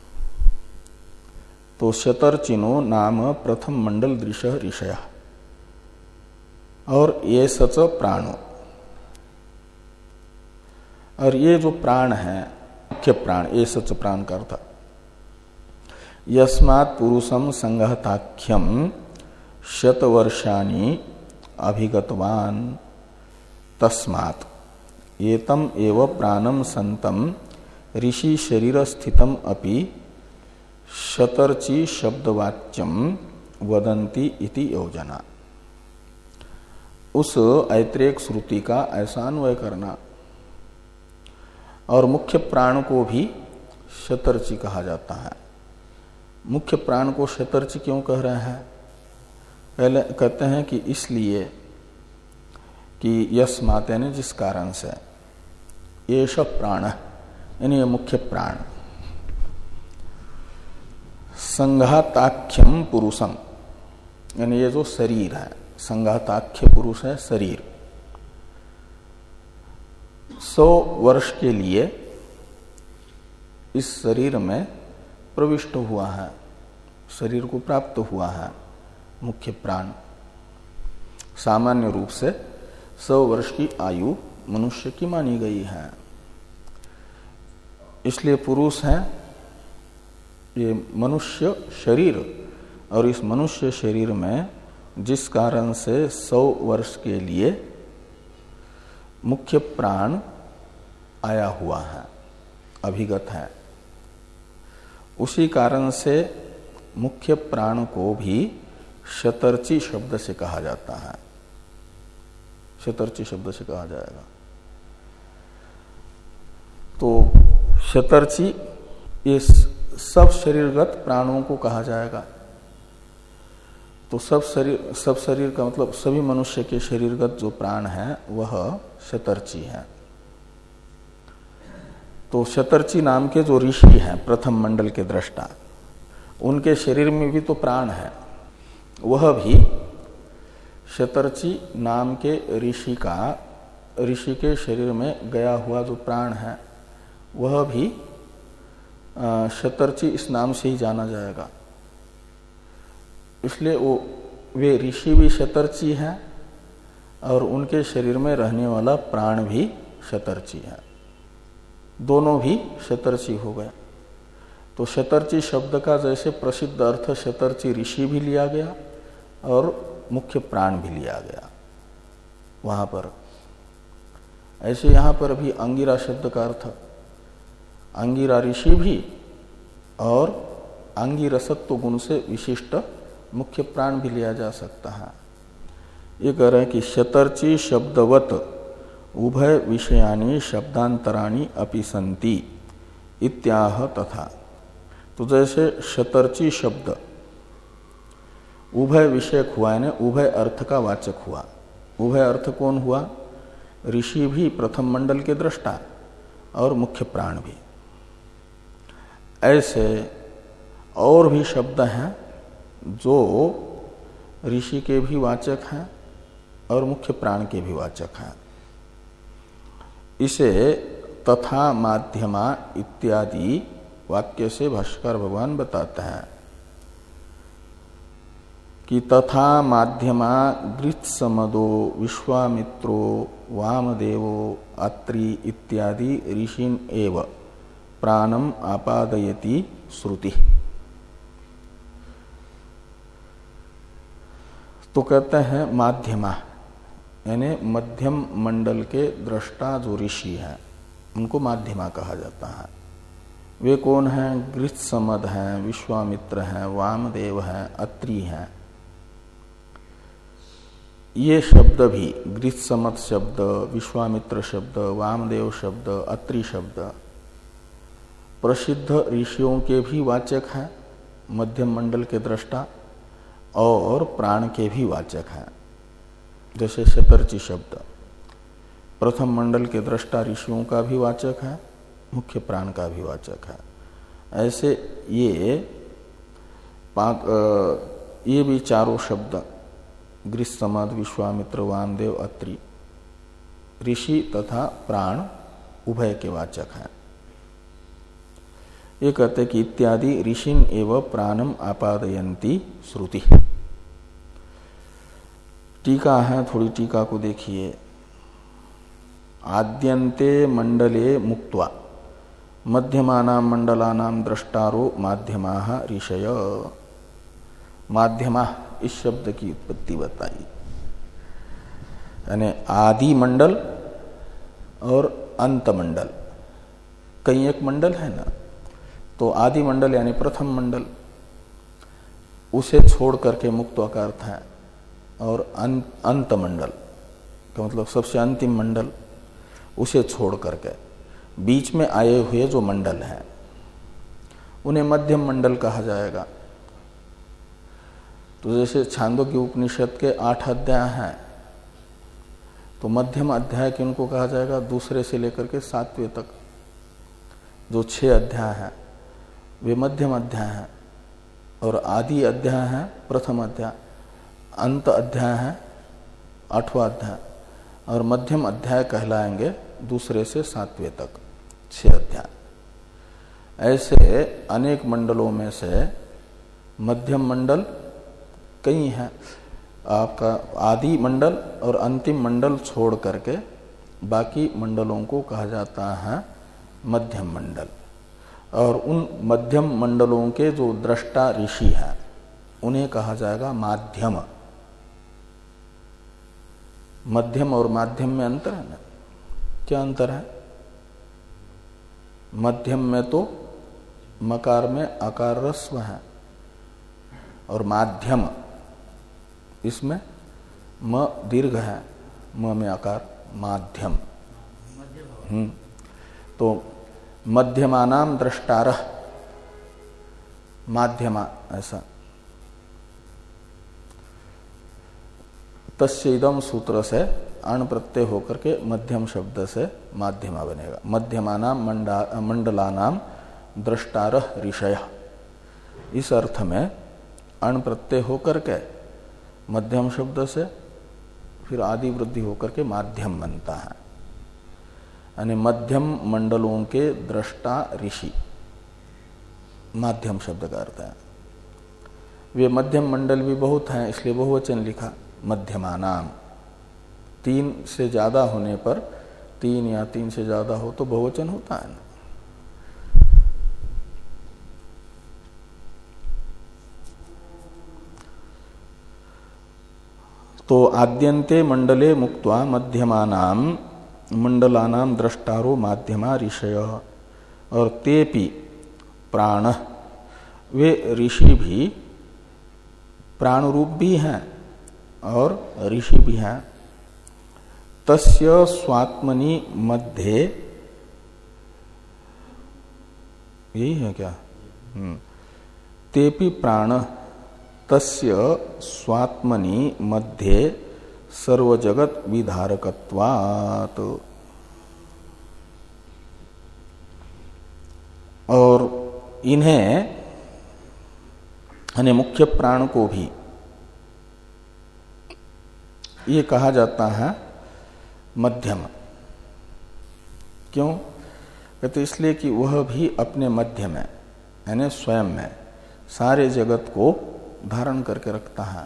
तो शतर्चिनो नाम प्रथम मंडल दृशः ऋषयः और ये सच प्राणो, और ये जो प्राण है मुख्य प्राण, ये सच प्राण का अर्थ यस्मात् पुरुषम संगहताख्यम शतवर्षाणि अभिगतवान तस्मात् एतम एव प्राणम संतम ऋषि शरीर स्थितम अपि शतर्ची शब्दवाच्यम वदंती इति योजना। उस ऐत्रेयक श्रुति का ऐसा अन्वय करना। और मुख्य प्राण को भी शतर्ची कहा जाता है। मुख्य प्राण को शतर्ची क्यों कह रहे हैं? पहले कहते हैं कि इसलिए कि यस्मात् यानी जिस कारण से, एष प्राण यानी ये मुख्य प्राण, संघाताख्यम पुरुषम यानी ये जो शरीर है, संघाताख्य पुरुष है शरीर, सौ वर्ष के लिए इस शरीर में प्रविष्ट हुआ है, शरीर को प्राप्त हुआ है मुख्य प्राण। सामान्य रूप से सौ वर्ष की आयु मनुष्य की मानी गई है। इसलिए पुरुष है ये मनुष्य शरीर, और इस मनुष्य शरीर में जिस कारण से सौ वर्ष के लिए मुख्य प्राण आया हुआ है, अभिगत है, उसी कारण से मुख्य प्राण को भी शतर्ची शब्द से कहा जाता है। शतर्ची शब्द से कहा जाएगा। तो शतर्ची ये सब शरीरगत प्राणों को कहा जाएगा। तो सब शरीर सब शरीर का मतलब सभी मनुष्य के शरीरगत जो प्राण है वह शतर्ची है। तो शतर्ची नाम के जो ऋषि हैं प्रथम मंडल के दृष्टा, उनके शरीर में भी तो प्राण है, वह भी शतर्ची नाम के ऋषि का ऋषि के शरीर में गया हुआ जो प्राण है वह भी शतर्ची इस नाम से ही जाना जाएगा। इसलिए वो वे ऋषि भी शतर्ची हैं और उनके शरीर में रहने वाला प्राण भी शतर्ची है, दोनों भी शतर्ची हो गए। तो शतर्ची शब्द का जैसे प्रसिद्ध अर्थ शतर्ची ऋषि भी लिया गया और मुख्य प्राण भी लिया गया वहां पर, ऐसे यहां पर भी अंगिरा शब्द का अर्थ अंगिरा ऋषि भी और अंगिरसत्व गुण से विशिष्ट मुख्य प्राण भी लिया जा सकता है। ये कह रहे हैं कि शतर्ची शब्दवत उभय विषयानि शब्दांतराणि अपि सन्ति इत्याह तथा। तो जैसे शतर्ची शब्द उभय विषयक हुआ है, उभय अर्थ का वाचक हुआ। उभय अर्थ कौन हुआ? ऋषि भी प्रथम मंडल के दृष्टा और मुख्य प्राण भी। ऐसे और भी शब्द हैं जो ऋषि के भी वाचक हैं और मुख्य प्राण के भी वाचक हैं। इसे तथा माध्यमा इत्यादि वाक्य से भाष्कर भगवान बताते हैं कि तथा माध्यमा गृत्समदो विश्वामित्रो वामदेवो अत्रि इत्यादि ऋषिन एव प्राणम आपादयति श्रुति। तो कहते हैं माध्यमा यानी मध्यम मंडल के दृष्टा जो ऋषि हैं उनको माध्यमा कहा जाता है। वे कौन हैं? गृत्समद हैं, विश्वामित्र हैं, वामदेव हैं, अत्रि हैं। ये शब्द भी गृत्समद शब्द, विश्वामित्र शब्द, वामदेव शब्द, अत्रि शब्द प्रसिद्ध ऋषियों के भी वाचक हैं, मध्यम मंडल के दृष्टा, और प्राण के भी वाचक हैं। जैसे शतर्चि शब्द प्रथम मंडल के दृष्टा ऋषियों का भी वाचक है, मुख्य प्राण का भी वाचक है। ऐसे ये पांच ये भी चारों शब्द गृत्समद, विश्वामित्र, वामदेव, अत्रि ऋषि तथा प्राण उभय के वाचक हैं। ये कहते कि इत्यादि ऋषिन एव प्राणम आपादयन्ति श्रुति। टीका है, थोड़ी टीका को देखिए। आद्यन्ते मंडले मुक्त्वा मध्यमानां मंडलानां द्रष्टारो माध्यमाः ऋषय। माध्यमा इस शब्द की उत्पत्ति बताई, यानी आदि मंडल और अंत मंडल। कई एक मंडल है ना, तो आदि मंडल यानी प्रथम मंडल, उसे छोड़ करके मुक्त्वा का अर्थ है। और अंत मंडल का मतलब सबसे अंतिम मंडल, उसे छोड़ करके बीच में आए हुए जो मंडल हैं उन्हें मध्यम मंडल कहा जाएगा। तो जैसे छांदोग्य उपनिषद के आठ अध्याय हैं, तो मध्यम अध्याय किनको कहा जाएगा? दूसरे से लेकर के सातवें तक जो छह अध्याय हैं वे मध्यम अध्याय हैं, और आदि अध्याय है प्रथम अध्याय, अंत अध्याय है आठवां अध्याय, और मध्यम अध्याय कहलाएंगे दूसरे से सातवें तक छह अध्याय। ऐसे अनेक मंडलों में से मध्यम मंडल कई हैं। आपका आदि मंडल और अंतिम मंडल छोड़ करके बाकी मंडलों को कहा जाता है मध्यम मंडल। और उन मध्यम मंडलों के जो दृष्टा ऋषि हैं उन्हें कहा जाएगा माध्यम। मध्यम और माध्यम में अंतर है ना? क्या अंतर है? मध्यम में तो मकार में आकार रस्व है, और माध्यम इसमें म दीर्घ है, म में आकार, माध्यम। हम्म तो मध्यमानाम द्रष्टारः माध्यमा, ऐसा। तस्य इदम सूत्र से अण प्रत्यय होकर के मध्यम शब्द से माध्यमा बनेगा। मध्यमानाम मंडलानाम द्रष्टारः ऋषय, इस अर्थ में अण प्रत्यय होकर के मध्यम शब्द से फिर आदि वृद्धि होकर के माध्यम बनता है। यानी मध्यम मंडलों के दृष्टा ऋषि माध्यम शब्द का अर्थ है। वे मध्यम मंडल भी बहुत हैं, इसलिए बहुवचन लिखा मध्यमानाम। तीन से ज्यादा होने पर, तीन या तीन से ज्यादा हो तो बहुवचन होता है ना। तो आद्यन्ते मंडले मुक्त्वा मध्यमानाम मंडलानाम द्रष्टारो माध्यमा ऋषय। और तेपि प्राण, वे ऋषि भी प्राण रूप भी हैं और ऋषि भी हैं। तस्य स्वात्मनि मध्ये, यही है क्या? हम्म तेपि प्राण तस्य स्वात्मनि मध्ये सर्व जगत विधारकत्वात्। और इन्हें यानी मुख्य प्राण को भी ये कहा जाता है मध्यम। क्यों कहते? इसलिए कि वह भी अपने मध्य में यानी स्वयं में सारे जगत को धारण करके रखता है।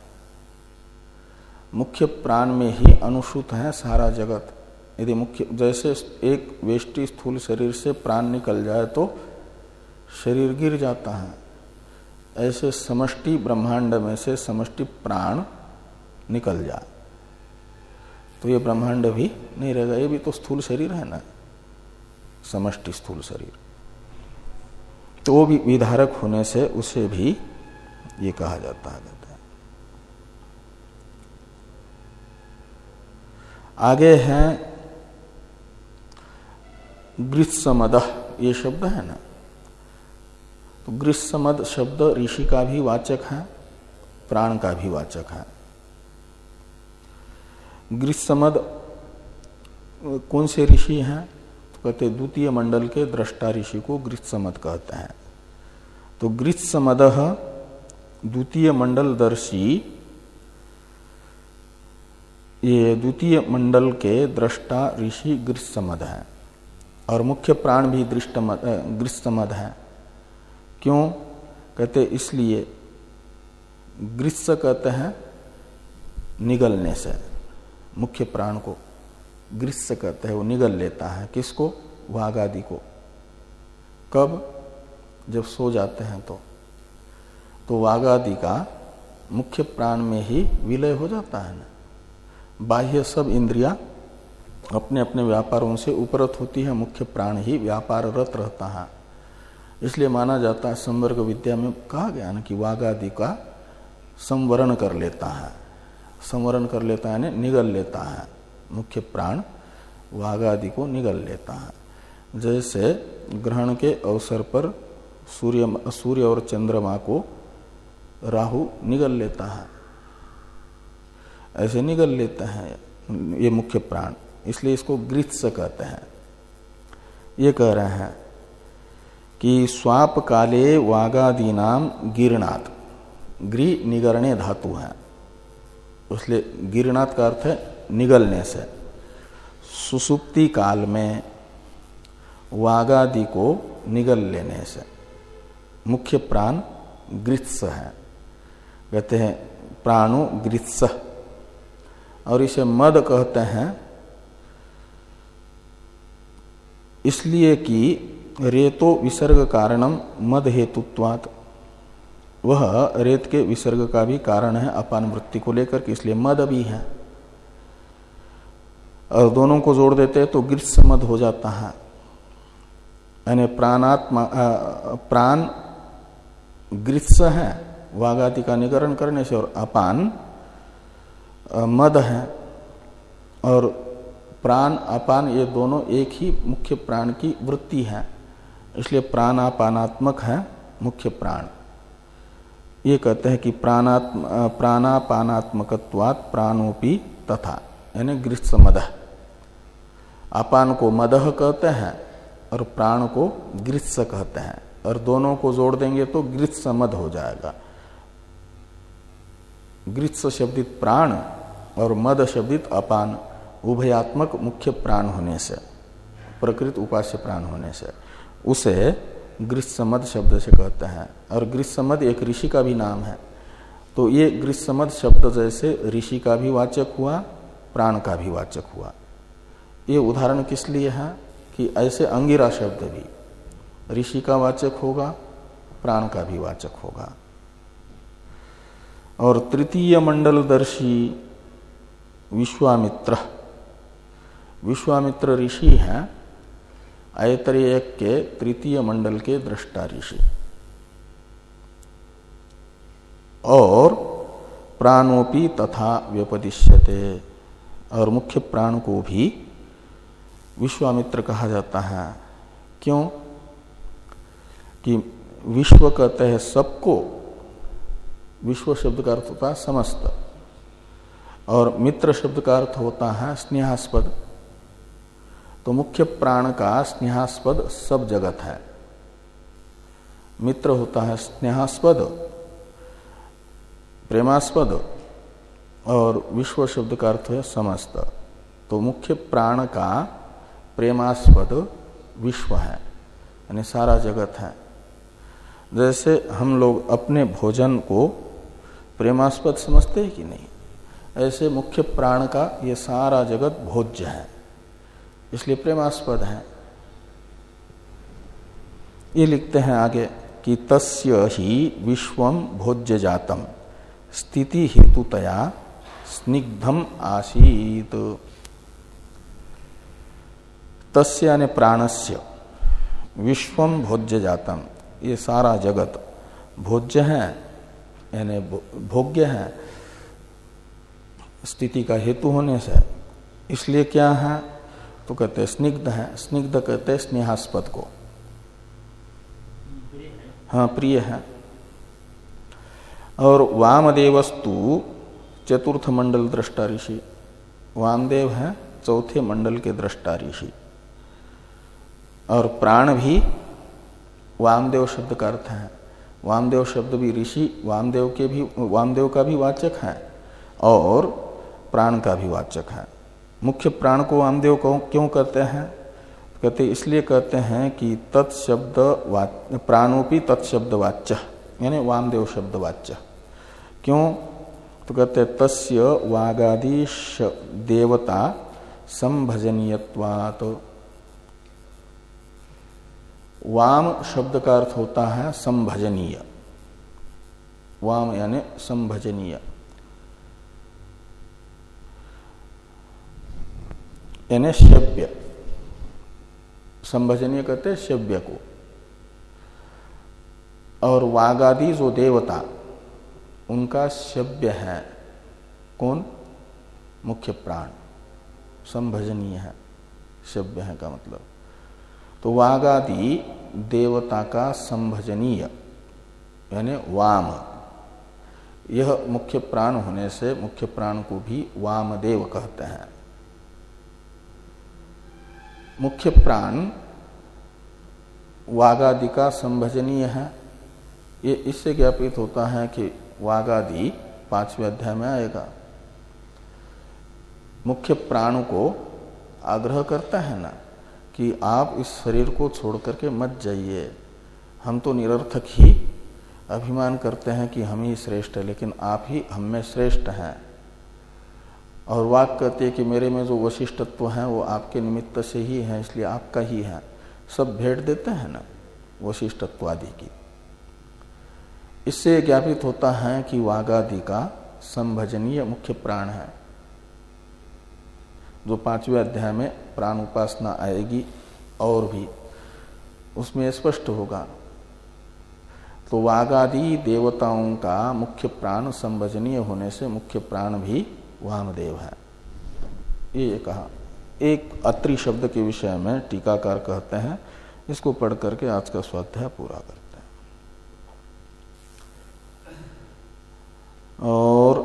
मुख्य प्राण में ही अनुसूत है सारा जगत। यदि मुख्य जैसे एक वेष्टि स्थूल शरीर से प्राण निकल जाए तो शरीर गिर जाता है, ऐसे समष्टि ब्रह्मांड में से समष्टि प्राण निकल जाए तो ये ब्रह्मांड भी नहीं रहेगा। ये भी तो स्थूल शरीर है ना, समष्टि स्थूल शरीर, तो वो भी विधारक होने से उसे भी ये कहा जाता है। आगे है गृत्समदः, ये शब्द है ना, तो गृत्समद शब्द ऋषि का भी वाचक है, प्राण का भी वाचक है। गृत्समद कौन से ऋषि हैं? तो कहते द्वितीय मंडल के दृष्टा ऋषि को गृत्समद कहते हैं। तो गृत्समदः द्वितीय मंडल दर्शी, ये द्वितीय मंडल के दृष्टा ऋषि गृत्समद है। और मुख्य प्राण भी गृत्समद है। क्यों कहते? इसलिए गृत्स कहते हैं निगलने से, मुख्य प्राण को गृत्स कहते हैं, वो निगल लेता है। किसको? वाघ आदि को। कब? जब सो जाते हैं तो तो वाघ आदि का मुख्य प्राण में ही विलय हो जाता है ना। बाह्य सब इंद्रियां अपने अपने व्यापारों से उपरत होती है, मुख्य प्राण ही व्यापाररत रहता है। इसलिए माना जाता है, संवर्ग विद्या में कहा गया ना कि वाघ आदि का संवरण कर लेता है। संवरण कर लेता है यानी निगल लेता है, मुख्य प्राण वाघ आदि को निगल लेता है। जैसे ग्रहण के अवसर पर सूर्य सूर्य और चंद्रमा को राहु निगल लेता है, ऐसे निगल लेते हैं ये मुख्य प्राण, इसलिए इसको गृत्स कहते हैं। ये कह रहे हैं कि स्वाप काले वागादीनाम गिरनाथ, गृह निगरणे धातु है, इसलिए गिरनाथ का अर्थ है निगलने से। सुसुप्ति काल में वागादि को निगल लेने से मुख्य प्राण गृत्स है, कहते हैं प्राणो गृत्स। और इसे मद कहते हैं इसलिए कि रेतो विसर्ग कारणम मद हेतुत्वात्, वह रेत के विसर्ग का भी कारण है अपान वृत्ति को लेकर के, इसलिए मद भी है। और दोनों को जोड़ देते हैं तो गृत्स मद हो जाता है। यानी प्राणात्मा प्राण गृत्स है वागादि का निगरण करने से, और अपान मद है। और प्राण अपान ये दोनों एक ही मुख्य प्राण की वृत्ति है, इसलिए प्राणापानात्मक है मुख्य प्राण। ये कहते हैं कि प्राणात्म प्राणापानात्मकत्वात् प्राणोपि तथा, यानी गृत्समदः। अपान को मदह कहते हैं और प्राण को गृत्स कहते हैं, और दोनों को जोड़ देंगे तो गृत्समद हो जाएगा। गृत्स शब्दित प्राण और मद शब्दित अपान उभयात्मक मुख्य प्राण होने से, प्रकृत उपास्य प्राण होने से उसे गृत्समद शब्द से कहते हैं। और गृत्समद एक ऋषि का भी नाम है। तो ये गृत्समद शब्द जैसे ऋषि का भी वाचक हुआ, प्राण का भी वाचक हुआ। ये उदाहरण किस लिए है कि ऐसे अंगिरा शब्द भी ऋषि का वाचक होगा, प्राण का भी वाचक होगा। और तृतीय मंडलदर्शी विश्वामित्र, विश्वामित्र ऋषि हैं ऐतरेय के तृतीय मंडल के दृष्टा ऋषि। और प्राणोपि तथा व्यपदिश्यते, और मुख्य प्राण को भी विश्वामित्र कहा जाता है। क्यों कि विश्व कहते हैं सबको, विश्व शब्द का अर्थ होता है समस्त, और मित्र शब्द का अर्थ होता है स्नेहास्पद। तो मुख्य प्राण का स्नेहास्पद सब जगत है। मित्र होता है स्नेहास्पद, प्रेमास्पद, और विश्व शब्द का अर्थ है समस्त। तो मुख्य प्राण का प्रेमास्पद विश्व है, यानी सारा जगत है। जैसे हम लोग अपने भोजन को प्रेमास्पद समझते हैं कि नहीं, ऐसे मुख्य प्राण का ये सारा जगत भोज्य है, इसलिए प्रेमास्पद है। ये लिखते हैं आगे कि तस्य ही विश्वम भोज्य जातम स्थिति हेतुतया स्निग्धम आसीत। तस्य यानी प्राणस्य विश्वम भोज्य जातम, ये सारा जगत भोज्य है यानी भोग्य है स्थिति का हेतु होने से। इसलिए क्या है तो कहते हैं स्निग्ध है। स्निग्ध कहते हैं स्नेहास्पद को, हाँ प्रिय है। और वामदेवस्तु चतुर्थ मंडल दृष्टा ऋषि, वामदेव है चौथे मंडल के दृष्टा ऋषि। और प्राण भी वामदेव शब्द का अर्थ है। वामदेव शब्द भी ऋषि वामदेव के भी वामदेव का भी वाचक है और प्राण का भी वाचक है। मुख्य प्राण को वामदेव को क्यों कहते हैं? कहते इसलिए कहते हैं कि तत्शब्द प्राणोपि तत्शब्द वाच्य, यानी वामदेव शब्द वाच्य। क्यों तो कहते तस्य वागादि देवता संभजनीयत्वात्। वाम शब्द का अर्थ होता है संभजनीय, वाम यानी संभजनीय, यानी श्रव्य। संभजनीय कहते हैं श्रव्य को। और वागादि जो देवता उनका श्रव्य है कौन? मुख्य प्राण। संभजनीय है, श्रव्य है का मतलब। तो वागादि देवता का संभजनीय यानी वाम, यह मुख्य प्राण होने से मुख्य प्राण को भी वामदेव कहते हैं। मुख्य प्राण वागादि का संभजनीय है। ये इससे ज्ञापित होता है कि वागादि पांचवें अध्याय में आएगा। मुख्य प्राण को आग्रह करता है ना कि आप इस शरीर को छोड़ करके मत जाइए। हम तो निरर्थक ही अभिमान करते हैं कि हम ही श्रेष्ठ है, लेकिन आप ही हम में श्रेष्ठ हैं। और वाक कहते हैं कि मेरे में जो वशिष्ठत्व है वो आपके निमित्त से ही है, इसलिए आपका ही है। सब भेंट देते हैं ना वशिष्ठत्व आदि की। इससे ज्ञापित होता है कि वागादि का संभजनीय मुख्य प्राण है। जो पांचवें अध्याय में प्राण उपासना आएगी और भी उसमें स्पष्ट होगा। तो वागादि देवताओं का मुख्य प्राण संभजनीय होने से मुख्य प्राण भी वामदेव है। ये कहा। एक अत्रि शब्द के विषय में टीकाकार कहते हैं, इसको पढ़ करके आज का स्वाध्याय पूरा करते हैं। और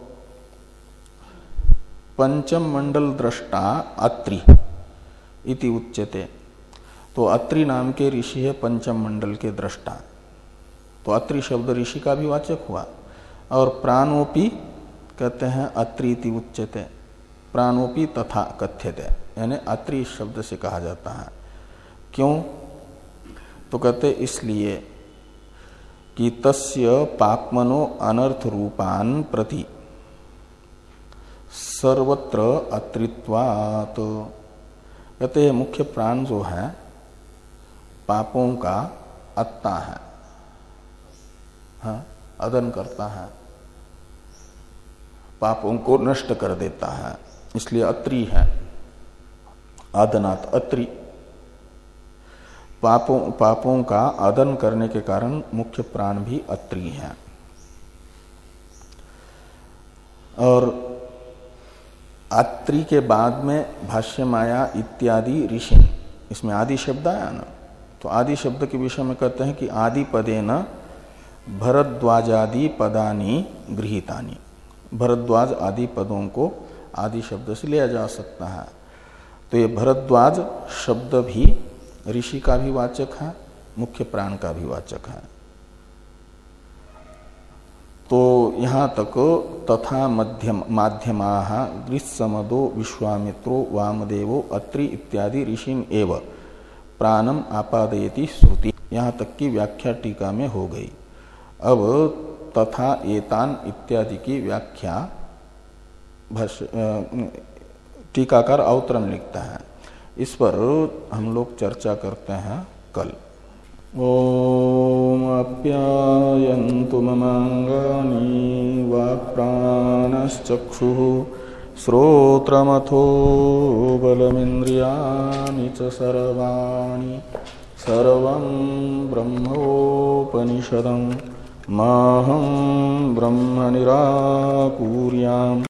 पंचम मंडल दृष्टा अत्रि इति उच्यते। तो अत्रि नाम के ऋषि है पंचम मंडल के दृष्टा। तो अत्रि शब्द ऋषि का भी वाचक हुआ। और प्राणोपि कहते हैं अत्रि इति उच्यते, प्राणोपि तथा कथ्यते, यानी अत्रि शब्द से कहा जाता है। क्यों तो कहते इसलिए कि तस्य पापमनो अनर्थ रूपान प्रति सर्वत्र अत्रित्वात्। कहते हैं मुख्य प्राण जो है पापों का अत्ता है, हाँ, अदन करता है, पापों को नष्ट कर देता है, इसलिए अत्रि है। आदनात् अत्रि, पापों पापों का आदन करने के कारण मुख्य प्राण भी अत्रि है। और अत्रि के बाद में भाष्य माया इत्यादि ऋषि, इसमें आदि शब्द आया ना। तो आदि शब्द के विषय में कहते हैं कि आदि पदेन भरद्वाजादि पदानि गृहीतानि, भरद्वाज आदि पदों को आदि शब्द से लिया जा सकता है। तो ये भरद्वाज शब्द भी ऋषि का भी वाचक है, मुख्य प्राण का भी वाचक है। तो यहाँ तक तथा मध्यम माध्यमाः ग्रीस्समदो विश्वामित्रो वामदेवो अत्रि इत्यादि ऋषिन एव प्राणम आपादयति श्रुति, यहाँ तक की व्याख्या टीका में हो गई। अब तथा एतान इत्यादि की व्याख्या टीकाकार अवतरण लिखता है, इस पर हम लोग चर्चा करते हैं कल। ओम आप्यायन्तु ममांगानि वाक्प्राणश्चक्षुः श्रोत्रमथो बलमिन्द्रियाणि च सर्वाणि सर्वं ब्रह्मोपनिषदं माहं ब्रह्म निराकुर्याम्।